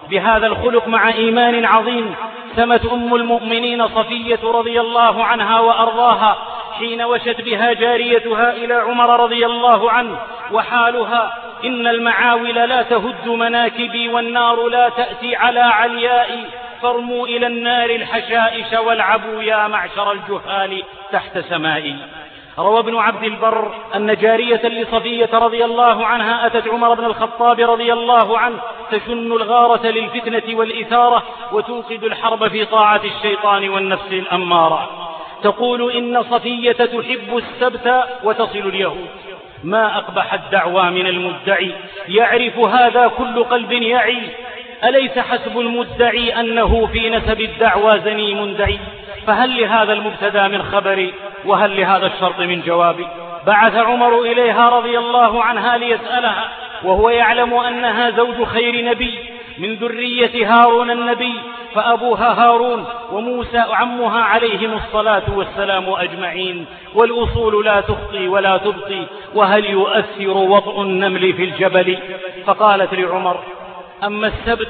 بهذا الخلق مع إيمان عظيم سمت أم المؤمنين صفية رضي الله عنها وأرضاها حين وشت بها جاريتها إلى عمر رضي الله عنه وحالها: إن المعاول لا تهد مناكبي والنار لا تأتي على عليائي، فارموا إلى النار الحشائش والعبوا يا معشر الجهال تحت سمائي. روى ابن عبد البر أن جارية لصفية رضي الله عنها أتت عمر بن الخطاب رضي الله عنه تشن الغارة للفتنة والإثارة وتوقد الحرب في طاعة الشيطان والنفس الأمارة. تقول: إن صفية تحب السبت وتصل اليهود. ما أقبح الدعوى من المدعي، يعرف هذا كل قلب يعي. أليس حسب المدعي أنه في نسب الدعوى زنيم دعي؟ فهل لهذا المبتدى من خبر، وهل لهذا الشرط من جواب؟ بعث عمر إليها رضي الله عنها ليسألها، وهو يعلم أنها زوج خير نبي من ذرية هارون النبي، فأبوها هارون وموسى عمها عليهم الصلاة والسلام أجمعين، والأصول لا تخطي ولا تبطي، وهل يؤثر وطء النمل في الجبل؟ فقالت لعمر: أما السبت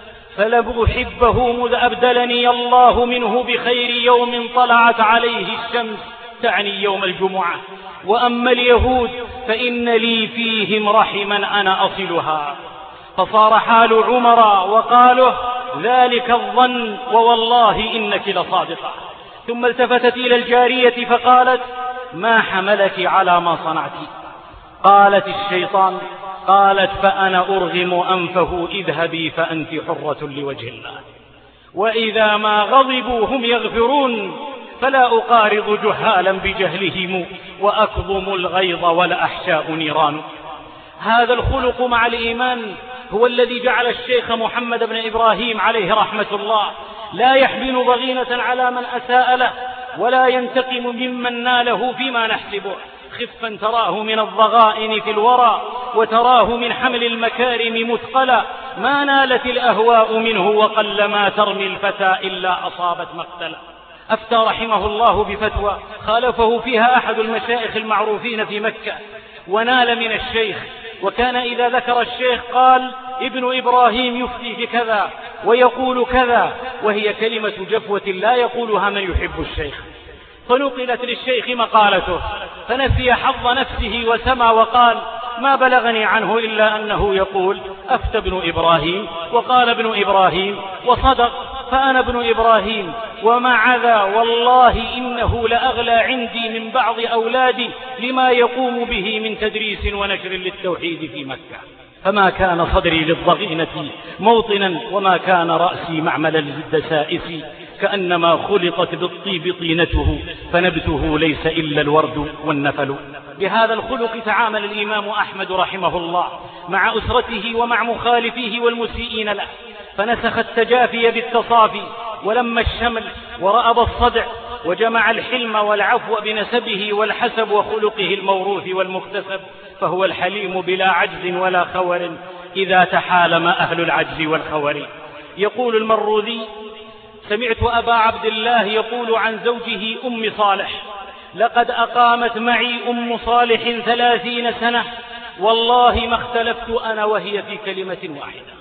فلم أحبه مذ أبدلني الله منه بخير يوم طلعت عليه الشمس، تعني يوم الجمعة. وأما اليهود فإن لي فيهم رحما أنا أصلها. فصار حال عمر وقاله ذلك الظن، ووالله إنك لصادقة. ثم التفتت إلى الجارية فقالت: ما حملك على ما صنعت؟ قالت: الشيطان. قالت: فأنا أرغم أنفه، اذهبي فأنت حرة لوجه الله. وإذا ما غضبوا هم يغفرون، فلا أقارض جهالا بجهلهم، وأكظم الغيظ والأحشاء نيران. هذا الخلق مع الإيمان هو الذي جعل الشيخ محمد بن إبراهيم عليه رحمة الله لا يحمل ضغينة على من أساء له، ولا ينتقم ممن ناله فيما نحسبه. خفا تراه من الضغائن في الورى، وتراه من حمل المكارم مثقلا. ما نالت الأهواء منه، وقل ما ترمي الفتى إلا أصابت مقتلا. أفتى رحمه الله بفتوى خالفه فيها أحد المشايخ المعروفين في مكة، ونال من الشيخ. وكان إذا ذكر الشيخ قال: ابن إبراهيم يفتي بكذا ويقول كذا، وهي كلمة جفوة لا يقولها من يحب الشيخ. فنقلت للشيخ مقالته، فنسي حظ نفسه وسمى وقال: ما بلغني عنه إلا أنه يقول: أفتى ابن إبراهيم وقال ابن إبراهيم وصدق، فأنا ابن إبراهيم. ومع ذا والله إنه لأغلى عندي من بعض أولادي لما يقوم به من تدريس ونشر للتوحيد في مكة. فما كان صدري للضغينة موطنا، وما كان رأسي معملا للدسائس. كأنما خلطت بالطيب طينته، فنبته ليس إلا الورد والنفل. بهذا الخلق تعامل الإمام أحمد رحمه الله مع أسرته ومع مخالفيه والمسيئين له، فنسخ التجافي بالتصافي، ولم الشمل ورأب الصدع، وجمع الحلم والعفو بنسبه والحسب وخلقه الموروث والمكتسب. فهو الحليم بلا عجز ولا خور، إذا تحالم أهل العجز والخور. يقول المروذي: سمعت أبا عبد الله يقول عن زوجه أم صالح: لقد أقامت معي أم صالح 30 سنة، والله ما اختلفت أنا وهي في كلمة واحدة.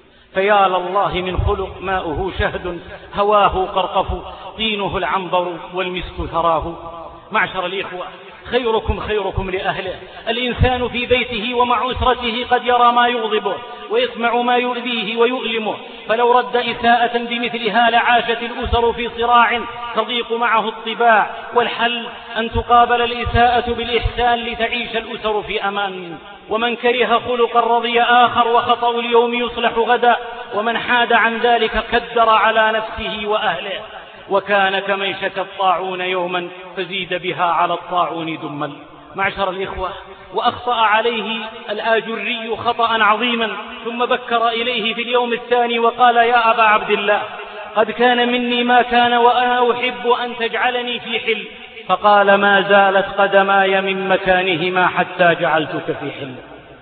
فيا لله من خلق، ماؤه شهد، هواه قرقف، طينه العنبر، والمسك ثراه. معشر الإخوة، خيركم خيركم لأهله. الإنسان في بيته ومع أسرته قد يرى ما يغضبه ويسمع ما يؤذيه ويؤلمه، فلو رد إساءة بمثلها لعاشت الأسر في صراع تضيق معه الطباع. والحل أن تقابل الإساءة بالإحسان لتعيش الأسر في أمان. ومن كره خلقا رضي آخر، وخطأ اليوم يصلح غدا، ومن حاد عن ذلك كدر على نفسه وأهله. وكان كمن شكى الطاعون يوما، فزيد بها على الطاعون دما. معشر الإخوة، وأخطأ عليه الآجري خطأ عظيما، ثم بكر إليه في اليوم الثاني وقال: يا أبا عبد الله، قد كان مني ما كان، وأنا أحب أن تجعلني في حل. فقال: ما زالت قدماي من مكانهما حتى جعلتك في حل.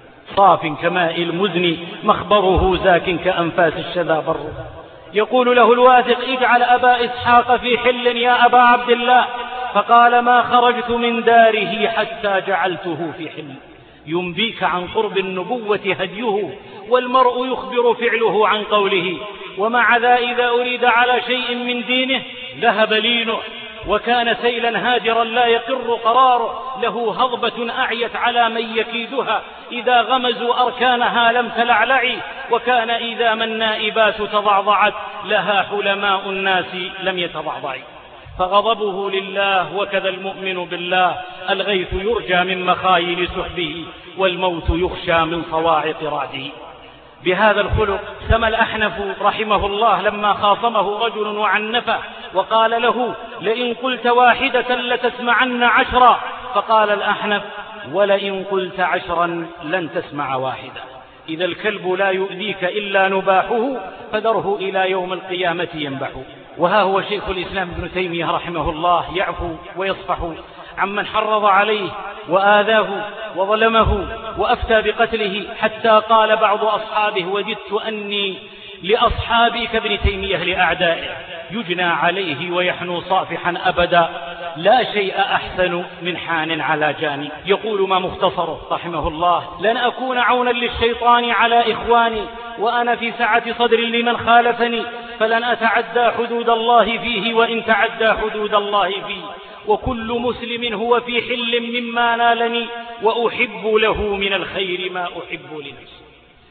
صاف كماء المزن مخبره، زاك كأنفاس الشذا بر. يقول له الواثق: اجعل أبا إسحاق في حل يا أبا عبد الله. فقال: ما خرجت من داره حتى جعلته في حل. ينبيك عن قرب النبوة هديه، والمرء يخبر فعله عن قوله. ومع ذا إذا أريد على شيء من دينه ذهب لينه، وكان سيلا هادرا لا يقر قراره، له هضبة أعيت على من يكيدها، إذا غمزوا أركانها لم تلعلعي، وكان إذا ما النائبات تضعضعت لها حلماء الناس لم يتضعضعي. فغضبه لله وكذا المؤمن بالله، الغيث يرجى من مخايل سحبه، والموت يخشى من صواعق رعده. بهذا الخلق سمى الأحنف رحمه الله لما خاصمه رجل وعنفه وقال له: لئن قلت واحدة لتسمعن 10. فقال الأحنف: ولئن قلت 10 لن تسمع واحدة. إذا الكلب لا يؤذيك إلا نباحه فذره إلى يوم القيامة ينبح. وها هو شيخ الإسلام ابن تيمية رحمه الله يعفو ويصفح عمن حرض عليه وآذاه وظلمه وأفتى بقتله، حتى قال بعض أصحابه: وددت أني لأصحابي كابن تيمية لأعدائه، يجنى عليه ويحنو صافحا أبدا، لا شيء أحسن من حان على جاني. يقول ما مختصره رحمه الله: لن أكون عونا للشيطان على إخواني، وأنا في سعة صدر لمن خالفني، فلن أتعدى حدود الله فيه وإن تعدى حدود الله فيه، وكل مسلم هو في حل مما نالني، وأحب له من الخير ما أحب لنفسي.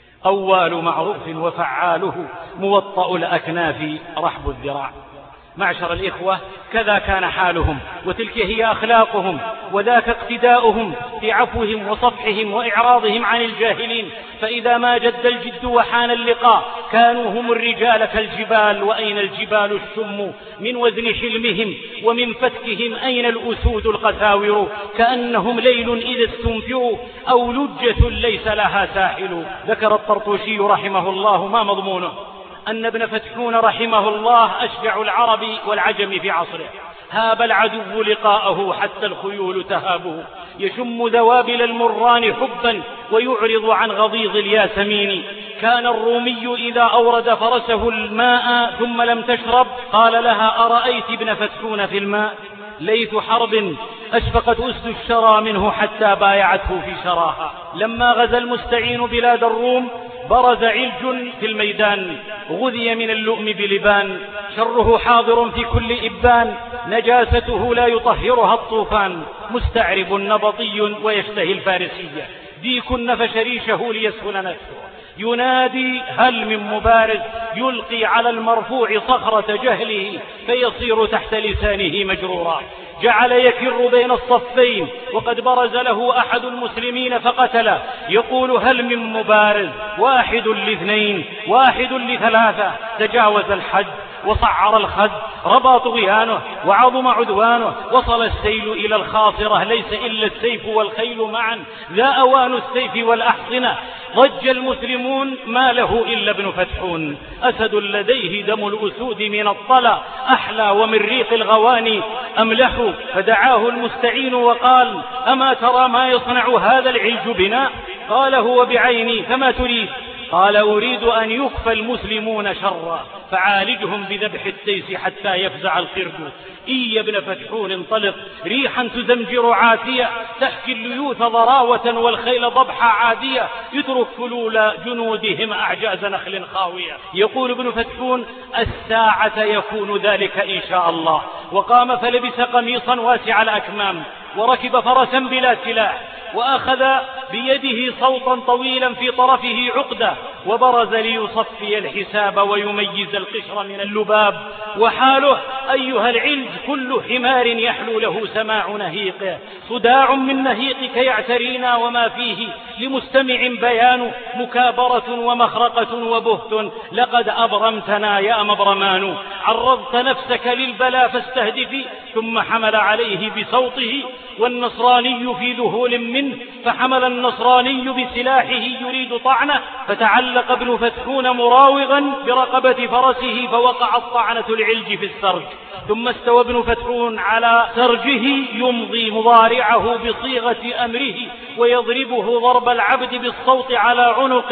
أول معروف وفعاله موطأ الأكناف رحب الذراع. معشر الإخوة، كذا كان حالهم، وتلك هي أخلاقهم، وذاك اقتداؤهم في عفوهم وصفحهم وإعراضهم عن الجاهلين. فإذا ما جد الجد وحان اللقاء كانوا هم الرجال كالجبال، وأين الجبال الشم من وزن حلمهم، ومن فتكهم أين الأسود القساور، كأنهم ليل إذا استنفروا أو لجة ليس لها ساحل. ذكر الطرطوشي رحمه الله ما مضمونه أن ابن فتحون رحمه الله أشجع العرب والعجم في عصره، هاب العدو لقاءه حتى الخيول تهابه، يشم ذوابل المران حبا ويعرض عن غضيض الياسمين. كان الرومي إذا أورد فرسه الماء ثم لم تشرب قال لها: أرأيت ابن فتحون في الماء؟ ليث حرب أشفقت أسد الشرى منه حتى بايعته في شراها. لما غزا المستعين بلاد الروم برز علج في الميدان، غذي من اللؤم بلبان، شره حاضر في كل إبان، نجاسته لا يطهرها الطوفان، مستعرب نبطي ويشتهي الفارسية، ديك نفش ريشه ليسهل نفسه، ينادي هل من مبارز، يلقي على المرفوع صخرة جهله فيصير تحت لسانه مجرورا، جعل يكر بين الصفين وقد برز له أحد المسلمين فقتله، يقول هل من مبارز، 1 ل2 1 ل3، تجاوز الحد وصعر الخد، ربى طغيانه وعظم عدوانه، وصل السيل إلى الخاصرة، ليس إلا السيف والخيل معا، ذا أوان السيف والأحصنة، ضج المسلمون ما له إلا ابن فتحون، أسد لديه دم الأسود من الطلى، أحلى ومن ريق الغواني أملح. فدعاه المستعين وقال: أما ترى ما يصنع هذا العلج بنا؟ قال: هو بعيني، فما تريد؟ قال: أريد أن يكفى المسلمون شرا، فعالجهم بذبح التيس حتى يفزع القرد. يا ابن فتحون انطلق، ريحا تزمجر عاتية، تحكي الليوث ضراوة والخيل ضبحا عادية، يترك فلول جنودهم أعجاز نخل خاوية. يقول ابن فتحون: الساعة يكون ذلك إن شاء الله. وقام فلبس قميصا واسع الأكمام، وركب فرسا بلا سلاح، وأخذ بيده صوتا طويلا في طرفه عقدة، وبرز ليصفي الحساب ويميز القشر من اللباب. وحاله أيها العلج كل حمار يحلو له سماع نهيقه، صداع من نهيقك يعترينا وما فيه لمستمع بيان، مكابرة ومخرقة وبهت، لقد أبرمتنا يا مبرمان، عرضت نفسك للبلا فاستهدفي. ثم حمل عليه بصوته والنصراني في ذهول منه، فحمل النصراني بسلاحه يريد طعنه، فتعلق ابن فتحون مراوغا برقبة فرسه، فوقعت طعنة العلج في السرج. ثم استوى ابن فتحون على سرجه يمضي مضارعه بصيغة أمره، ويضربه ضرب العبد بالصوت على عنقه،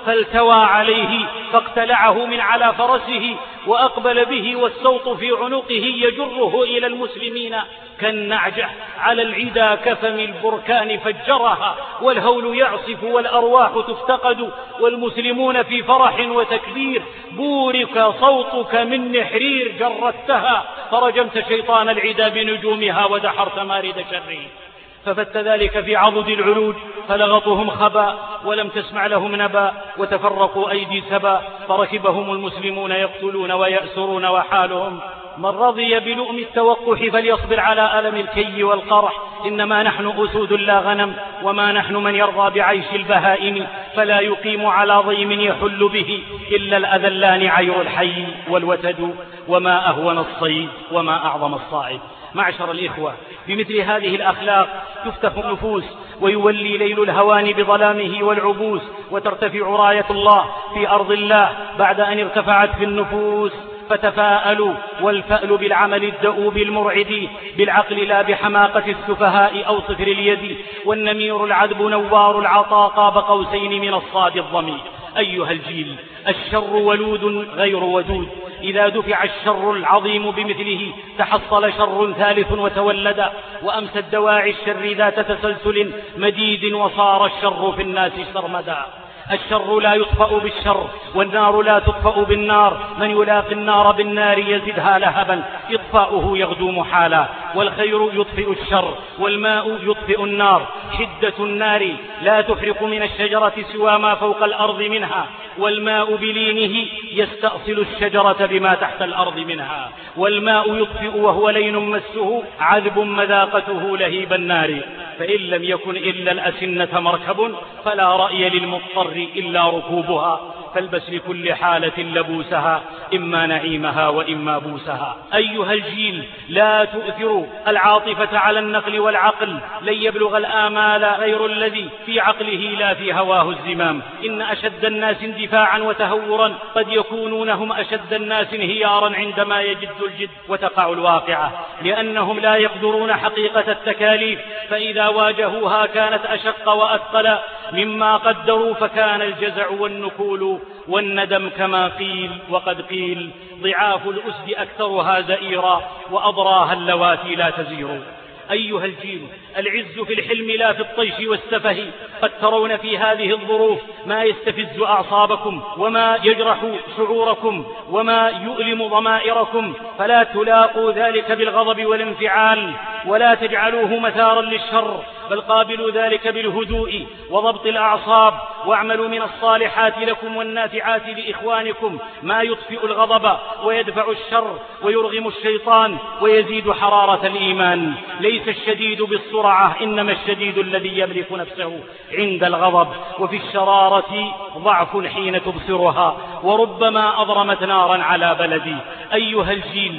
فالتوى عليه فاقتلعه من على فرسه وأقبل به والسوط في عنقه يجره إلى المسلمين كالنعجة على العدا كفم البركان فجرها، والهول يعصف والأرواح تفتقد والمسلمون في فرح وتكبير. بورك صوتك من نحرير جردتها، فرجمت شيطان العدا بنجومها ودحرت مارد شره. ففت ذلك في عضد العلوج فلغطهم خبا ولم تسمع لهم نبا، وتفرقوا أيدي سبا فركبهم المسلمون يقتلون ويأسرون. وحالهم من رضي بلؤم التوقح فليصبر على ألم الكي والقرح. إنما نحن أسود لا غنم وما نحن من يرضى بعيش البهائم، فلا يقيم على ضيم يحل به إلا الأذلان عير الحي والوتد. وما أهون الصيد وما أعظم الصائد. معشر الإخوة، بمثل هذه الأخلاق تفتح النفوس ويولي ليل الهوان بظلامه والعبوس، وترتفع راية الله في أرض الله بعد أن ارتفعت في النفوس. فتفاءلوا، والفأل بالعمل الدؤوب المرعد، بالعقل لا بحماقة السفهاء أو صفر اليد. والنمير العذب نوار العطاء قاب قوسين من الصاد الضمير. أيها الجيل، الشر ولود غير ودود، إذا دفع الشر العظيم بمثله تحصل شر ثالث وتولد. وأمست دواعي الشر ذات تسلسل مديد، وصار الشر في الناس سرمدا. الشر لا يطفأ بالشر، والنار لا تطفأ بالنار. من يلاقي النار بالنار يزدها لهبا، إطفاؤه يغدو محالا. والخير يطفئ الشر، والماء يطفئ النار. حدة النار لا تحرق من الشجرة سوى ما فوق الأرض منها، والماء بلينه يستأصل الشجرة بما تحت الأرض منها. والماء يطفئ وهو لين مسه، عذب مذاقته لهيب النار. فإن لم يكن إلا الأسنة مركب، فلا رأي للمضطر إلا ركوبها. فالبس لكل حالة لبوسها، إما نعيمها وإما بوسها. أيها الجيل، لا تؤثروا العاطفة على النقل والعقل، لن يبلغ الآمال غير الذي في عقله لا في هواه الزمام. إن أشد الناس اندفاعا وتهورا قد يكونون هم أشد الناس انهيارا عندما يجد الجد وتقع الواقعة، لأنهم لا يقدرون حقيقة التكاليف، فإذا واجهوها كانت أشق وأثقل مما قدروا، فكان الجزع والنكول والندم كما قيل. وقد قيل: ضعاف الأسد أكثرها زئيرا، وأضراها اللواتي لا تزير. أيها الجيل، العز في الحلم لا في الطيش والسفه. قد ترون في هذه الظروف ما يستفز أعصابكم، وما يجرح شعوركم، وما يؤلم ضمائركم، فلا تلاقوا ذلك بالغضب والانفعال، ولا تجعلوه مثارا للشر، بل قابلوا ذلك بالهدوء وضبط الأعصاب. واعملوا من الصالحات لكم والنافعات لإخوانكم ما يطفئ الغضب ويدفع الشر ويرغم الشيطان ويزيد حرارة الإيمان. ليس الشديد بالسرعة، إنما الشديد الذي يملك نفسه عند الغضب. وفي الشرارة ضعف حين تبصرها، وربما أضرمت نارا على بلدي. أيها الجيل،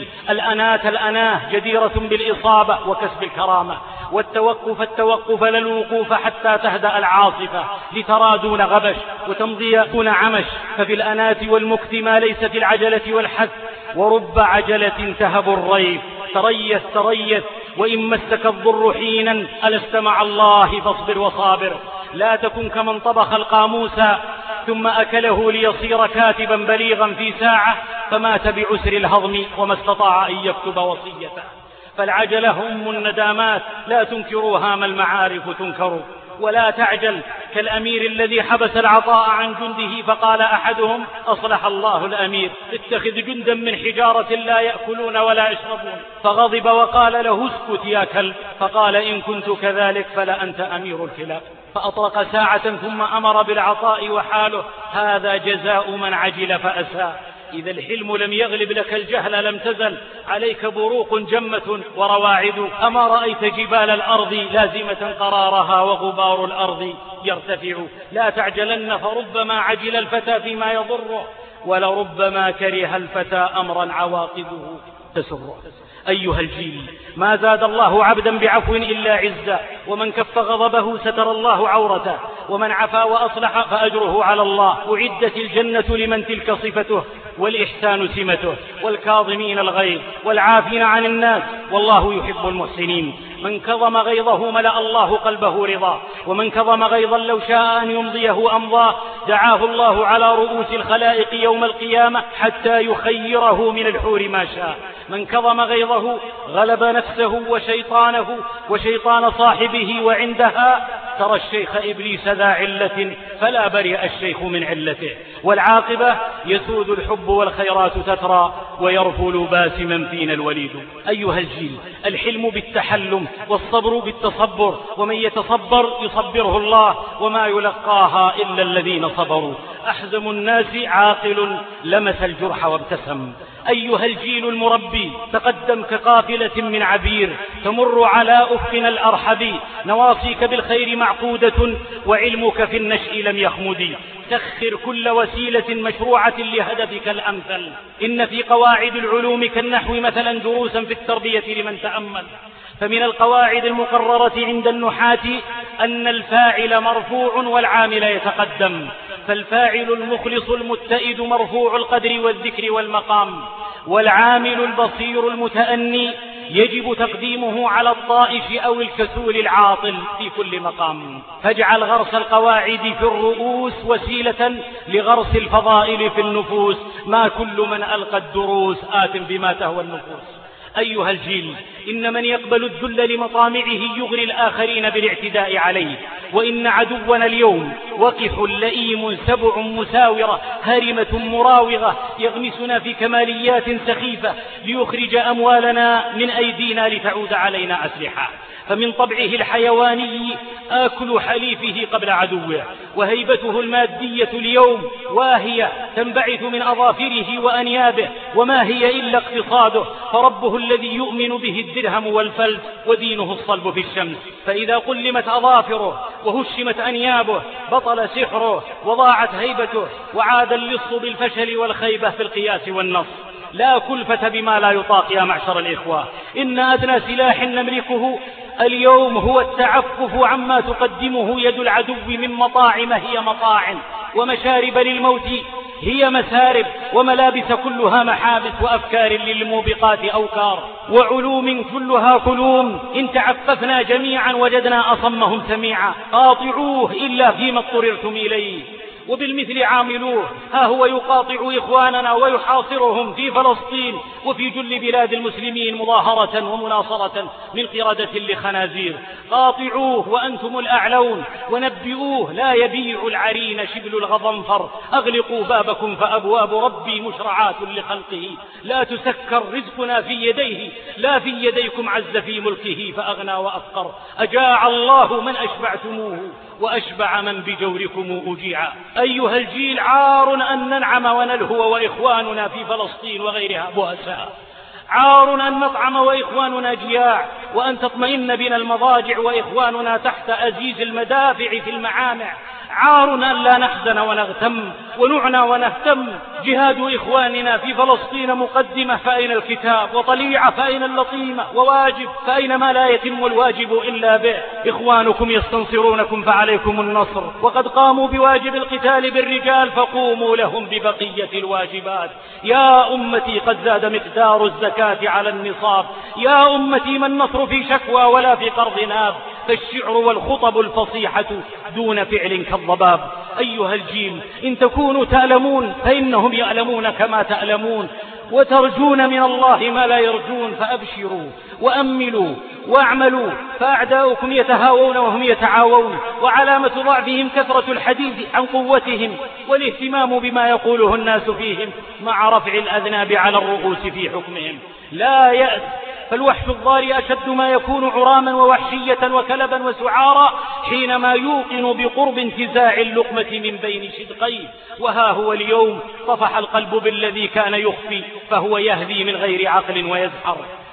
الأناه جديرة بالإصابة وكسب الكرامة، والتوقف لا الوقوف حتى تهدأ العاصفة، لترى دون غبش وتمضي دون عمش. ففي الأنات والمكت ما ليس في العجلة والحث، ورب عجلة تهب الريف. تريث وإن مسك الضر حينا ألست مع الله فاصبر وصابر. لا تكن كمن طبخ القاموس ثم أكله ليصير كاتبا بليغا في ساعة، فمات بعسر الهضم وما استطاع أن يكتب وصيته. فالعجلة أم الندامات، لا تنكروا هام المعارف تنكر. ولا تعجل كالأمير الذي حبس العطاء عن جنده، فقال أحدهم: أصلح الله الأمير، اتخذ جندا من حجارة لا يأكلون ولا يشربون. فغضب وقال له: اسكت يا كلب. فقال: إن كنت كذلك فلا أنت أمير الكلاب. فأطلق ساعة ثم أمر بالعطاء، وحاله: هذا جزاء من عجل فأسى. إذا الحلم لم يغلب لك الجهل لم تزل عليك بروق جمة ورواعد. أما رأيت جبال الأرض لازمة قرارها، وغبار الأرض يرتفع. لا تعجلن، فربما عجل الفتى فيما يضره، ولربما كره الفتى أمرا عواقبه. تسره. أيها الجيل، ما زاد الله عبدا بعفو إلا عزا، ومن كف غضبه ستر الله عورته، ومن عفا وأصلح فأجره على الله. أعدت الجنة لمن تلك صفته والإحسان سمته، والكاظمين الغيظ والعافين عن الناس، والله يحب المحسنين. من كظم غيظه ملأ الله قلبه رضا، ومن كظم غيظا لو شاء أن يمضيه أمضاه. دعاه الله على رؤوس الخلائق يوم القيامة حتى يخيره من الحور ما شاء. من كظم غيظه غلب نفسه وشيطان صاحبه، وعندها ترى الشيخ إبليس ذا علة فلا برئ الشيخ من علته. والعاقبة يسود الحب والخيرات تترى، ويرفل باسما فينا الوليد. أيها الجيل، الحلم بالتحلم والصبر بالتصبر، ومن يتصبر يصبره الله، وما يلقاها إلا الذين صبروا. أحزم الناس عاقل لمس الجرح وابتسم. أيها الجيل المربي، تقدم كقافلة من عبير تمر على أفقنا الأرحب. نواصيك بالخير معقودة، وعلمك في النشء لم يخمد. سخر كل وسيلة مشروعة لهدفك الأمثل. إن في قواعد العلوم كالنحو مثلا دروسا في التربية لمن تأمل. فمن القواعد المقررة عند النحاة أن الفاعل مرفوع والعامل يتقدم، فالفاعل المخلص المتئد مرفوع القدر والذكر والمقام، والعامل البصير المتأني يجب تقديمه على الطائش أو الكسول العاطل في كل مقام. فاجعل غرس القواعد في الرؤوس وسيلة لغرس الفضائل في النفوس. ما كل من ألقى الدروس آت بما تهوى النفوس. أيها الجيل، إن من يقبل الذل لمطامعه يغري الآخرين بالاعتداء عليه. وإن عدونا اليوم وقح لئيم سبع مساورة هارمة مراوغة يغمسنا في كماليات سخيفة ليخرج أموالنا من أيدينا لتعود علينا أسلحة. فمن طبعه الحيواني آكل حليفه قبل عدوه، وهيبته المادية اليوم واهية تنبعث من أظافره وأنيابه، وما هي إلا اقتصاده. فربه الذي يؤمن به الدرهم والفلس، ودينه الصلب في الشمس. فإذا قلمت أظافره وهشمت أنيابه بطل سحره وضاعت هيبته، وعاد اللص بالفشل والخيبة في القياس والنص. لا كلفة بما لا يطاق يا معشر الإخوة. إن أدنى سلاح نملكه اليوم هو التعفف عما تقدمه يد العدو من مطاعم هي مطاعم، ومشارب للموت هي مسارب، وملابس كلها محابس، وأفكار للموبقات أوكار، وعلوم كلها كلوم. إن تعففنا جميعا وجدنا أصمهم سميعا. قاطعوه إلا فيما اضطررتم إليه، وبالمثل عاملوه. ها هو يقاطع إخواننا ويحاصرهم في فلسطين وفي جل بلاد المسلمين مظاهرة ومناصرة من قردة لخنازير. قاطعوه وأنتم الأعلون، ونبئوه لا يبيع العرين شبل الغضنفر. أغلقوا بابكم فأبواب ربي مشرعات لخلقه. لا تسكر رزقنا في يديه، لا في يديكم عز في ملكه فأغنى وأفقر. أجاع الله من أشبعتموه، وأشبع من بجوركم أجيع. أيها الجيل، عار أن ننعم ونلهو وإخواننا في فلسطين وغيرها بؤساء. عار أن نطعم وإخواننا جياع، وأن تطمئن بنا المضاجع وإخواننا تحت أزيز المدافع في المعامع. عار أن لا نحزن ونغتم ونعنى ونهتم. جهاد إخواننا في فلسطين مقدمة، فأين الكتاب؟ وطليعة، فأين اللطيمة؟ وواجب، فأين ما لا يتم الواجب إلا به؟ إخوانكم يستنصرونكم فعليكم النصر، وقد قاموا بواجب القتال بالرجال، فقوموا لهم ببقية الواجبات. يا أمتي، قد زاد مقدار الزكاة على النصاب. يا أمتي، ما النصر في شكوى ولا في قرض ناب، فالشعر والخطب الفصيحة دون فعل كالضباب. أيها الجيل، إن تكونوا تألمون فإنهم يألمون كما تألمون، وترجون من الله ما لا يرجون، فأبشروا وأملوا واعملوا، فأعداؤكم يتهاوون وهم يتعاوون. وعلامة ضعفهم كثرة الحديث عن قوتهم والاهتمام بما يقوله الناس فيهم، مع رفع الأذناب على الرؤوس في حكمهم. لا يأس، فالوحش الضاري أشد ما يكون عراما ووحشية وكلبا وسعارا حينما يوقن بقرب انتزاع اللقمة من بين شدقيه. وها هو اليوم طفح القلب بالذي كان يخفي، فهو يهدي من غير عقل ويزحر.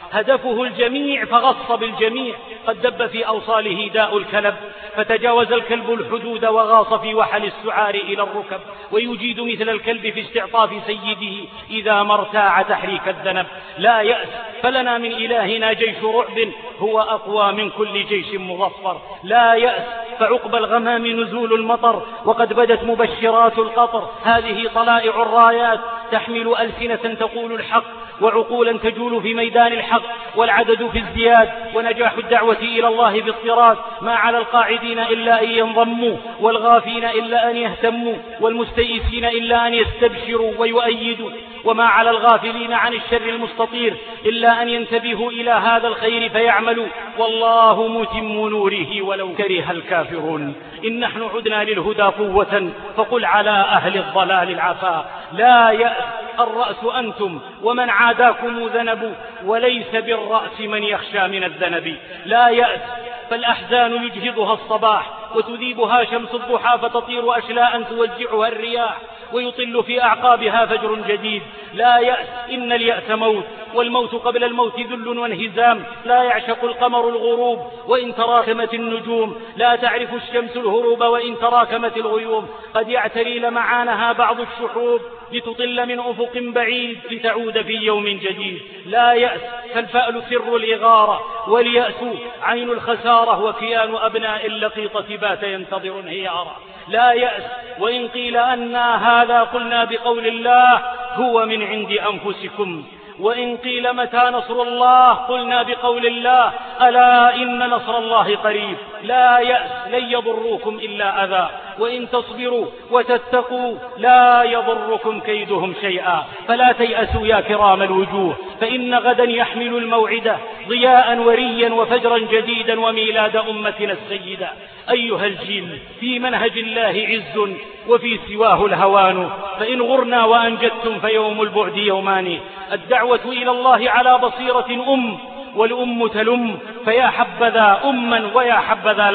هدفه الجميع فغص بالجميع. قد دب في أوصاله داء الكلب، فتجاوز الكلب الحدود وغاص في وحل السعار إلى الركب، ويجيد مثل الكلب في استعطاف سيده إذا ما ارتاع تحريك الذنب. لا يأس، فلنا من إلهنا جيش رعب هو أقوى من كل جيش مظفر. لا يأس، فعقب الغمام نزول المطر، وقد بدت مبشرات القطر. هذه طلائع الرايات تحمل ألسنة تقول الحق، وعقولا تجول في ميدان الحق، والعدد في ازدياد، ونجاح الدعوة إلى الله باضطراد. ما على القاعدين إلا أن ينضموا، والغافين إلا أن يهتموا، والمستيئسين إلا أن يستبشروا ويؤيدوا. وما على الغافلين عن الشر المستطير إلا أن ينتبهوا إلى هذا الخير فيعملوا، والله متم نوره ولو كره الكافرون. إن نحن عدنا للهدى قوة، فقل على أهل الضلال العفا. لا يأس، الرأس أنتم، ومن عاداكم ذنب، وليس بالرأس من يخشى من الذنب. لا يأس، فالأحزان يجهضها الصباح، وتذيبها شمس الضحى، فتطير أشلاء توزعها الرياح، ويطل في أعقابها فجر جديد. لا يأس، إن اليأس موت، والموت قبل الموت ذل وانهزام. لا يعشق القمر الغروب وإن تراكمت النجوم، لا تعرف الشمس الهروب وإن تراكمت الغيوم. قد يعتري لمعانها بعض الشحوب، لتطل من أفق بعيد، لتعود في يوم جديد. لا يأس، فالفأل سر الإغارة، واليأس عين الخسارة، وكيان أبناء اللقيطة بات ينتظر انهيارا. لا يأس، وإن قيل أنا هذا قلنا بقول الله هو من عند أنفسكم، وإن قيل متى نصر الله قلنا بقول الله ألا إن نصر الله قريب. لا يأس، لن يضروكم إلا أذى، وإن تصبروا وتتقوا لا يضركم كيدهم شيئا. فلا تيأسوا يا كرام الوجوه، فإن غدا يحمل الموعدة ضياء وريا وفجرا جديدا وميلاد أمتنا السيدة. أيها الجيل، في منهج الله عز وفي سواه الهوان، فإن غرنا وأنجدتم فيوم البعد يومان. الدعوة إلى الله على بصيرة والأم تلم، فيا حبذا أما ويا حبذا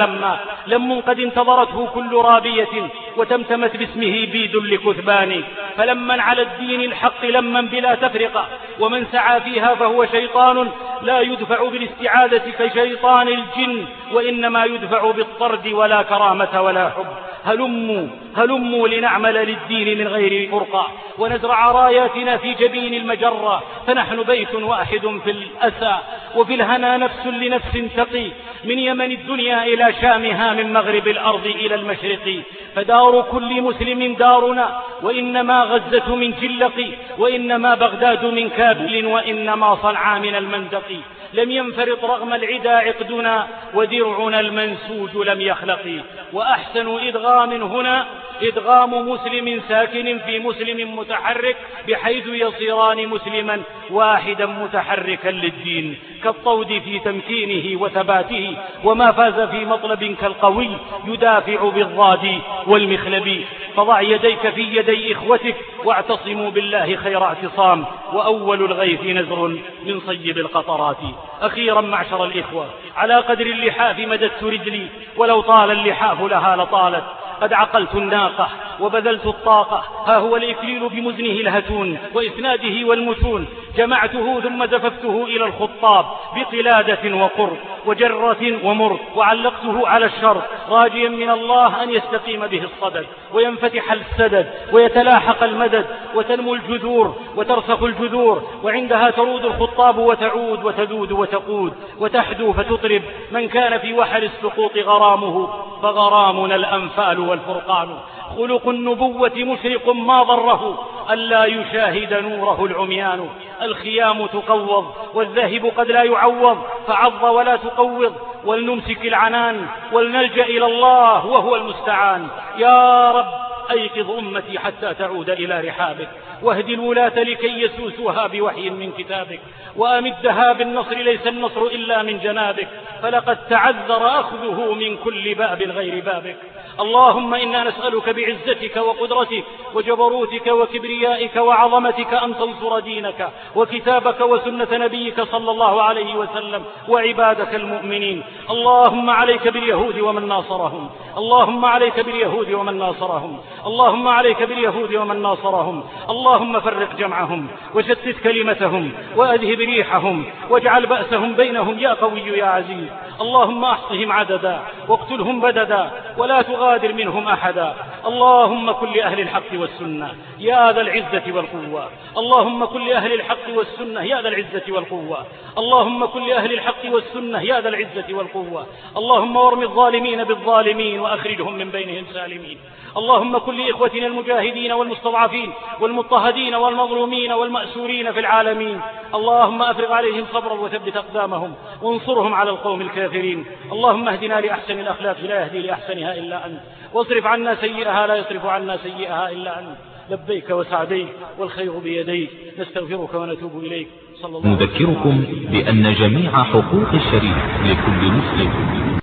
لم قد انتظرته كل رابية، وتمتمت باسمه بيد لكثبان. فلمن على الدين الحق لمن بلا تفرقة، ومن سعى فيها فهو شيطان، لا يدفع بالاستعادة كشيطان الجن، وإنما يدفع بالطرد، ولا كرامة ولا حب. هلموا لنعمل للدين من غير فرقة، ونزرع راياتنا في جبين المجرة، فنحن بيت واحد في الأسى، وفي الهنا نفس لنفس تقي، من يمن الدنيا إلى شامها، من مغرب الأرض إلى المشرق. فدار كل مسلم دارنا، وإنما غزة من جلق، وإنما بغداد من كابل، وإنما صنعاء من المندق. لم ينفرط رغم العدا عقدنا، ودرعنا المنسوج لم يخلق. وأحسن إدغام هنا إدغام مسلم ساكن في مسلم متحرك، بحيث يصيران مسلما واحدا متحركا للدين، كالطود في تمكينه وثباته. وما فاز في مطلب كالقوي يدافع بالضاد والمخلب. فضع يديك في يدي إخوتك، واعتصموا بالله خير اعتصام، وأول الغيث نزر من صيب القطرات. أخيرا معشر الإخوة، على قدر اللحاف مددت رجلي، ولو طال اللحاف لها لطالت. قد عقلت الناقة وبذلت الطاقة، ها هو الإكليل بمزنه الهتون، وإسناده والمتون. جمعته ثم زففته إلى الخطاب، بقلادة وقر وجرة ومر، وعلقته على الشر، راجيا من الله أن يستقيم به الصدد، وينفتح السدد، ويتلاحق المدد، وتنمو الجذور وترسخ الجذور، وعندها ترود الخطاب، وتعود وتذود وتقود، وتحدو فتطرب. من كان في وحل السقوط غرامه، فغرامنا الأنفال والفرقان. خلق النبوة مشرق ما ضره، ألا يشاهد نوره العميان. الخيام تقوض والذهب قد لا يعوض، فعض ولا تقوض. ولنمسك العنان ولنلجأ إلى الله وهو المستعان. يا رب أيقظ أمتي حتى تعود إلى رحابك، واهد الولاة لكي يسوسوها بوحي من كتابك، وأمدها بالنصر، ليس النصر إلا من جنابك، فلقد تعذر أخذه من كل باب غير بابك. اللهم إنا نسألك بعزتك وقدرتك وجبروتك وكبريائك وعظمتك أن تنصر دينك وكتابك وسنة نبيك صلى الله عليه وسلم وعبادك المؤمنين. اللهم عليك باليهود ومن ناصرهم، اللهم عليك باليهود ومن ناصرهم. اللهم عليك باليهود ومن ناصرهم، اللهم فرق جمعهم وشتت كلمتهم وأذهب ريحهم واجعل بأسهم بينهم يا قوي يا عزيز. اللهم احصهم عددا واقتلهم بددا ولا تغادر منهم أحدا. اللهم كن لأهل الحق والسنة يا ذا العزة والقوة، اللهم كن لأهل الحق والسنة يا ذا العزة والقوة، اللهم كن لأهل الحق والسنة يا ذا العزة والقوة. اللهم وارم الظالمين بالظالمين وأخرجهم من بينهم سالمين. اللهم كن لإخوتنا المجاهدين والمستضعفين والمضطهدين والمظلومين والمأسورين في العالمين، اللهم أفرغ عليهم صبرا وثبت أقدامهم وانصرهم على القوم الكافرين. اللهم اهدنا لأحسن الأخلاق لا يهدي لأحسنها إلا أنت، واصرف عنا سيئها لا يصرف عنا سيئها إلا أنت. لبيك وسعديك والخير بيديك، نستغفرك ونتوب إليك. صلى الله عليه وسلم. نذكركم بأن جميع حقوق الشريف لكل مسلم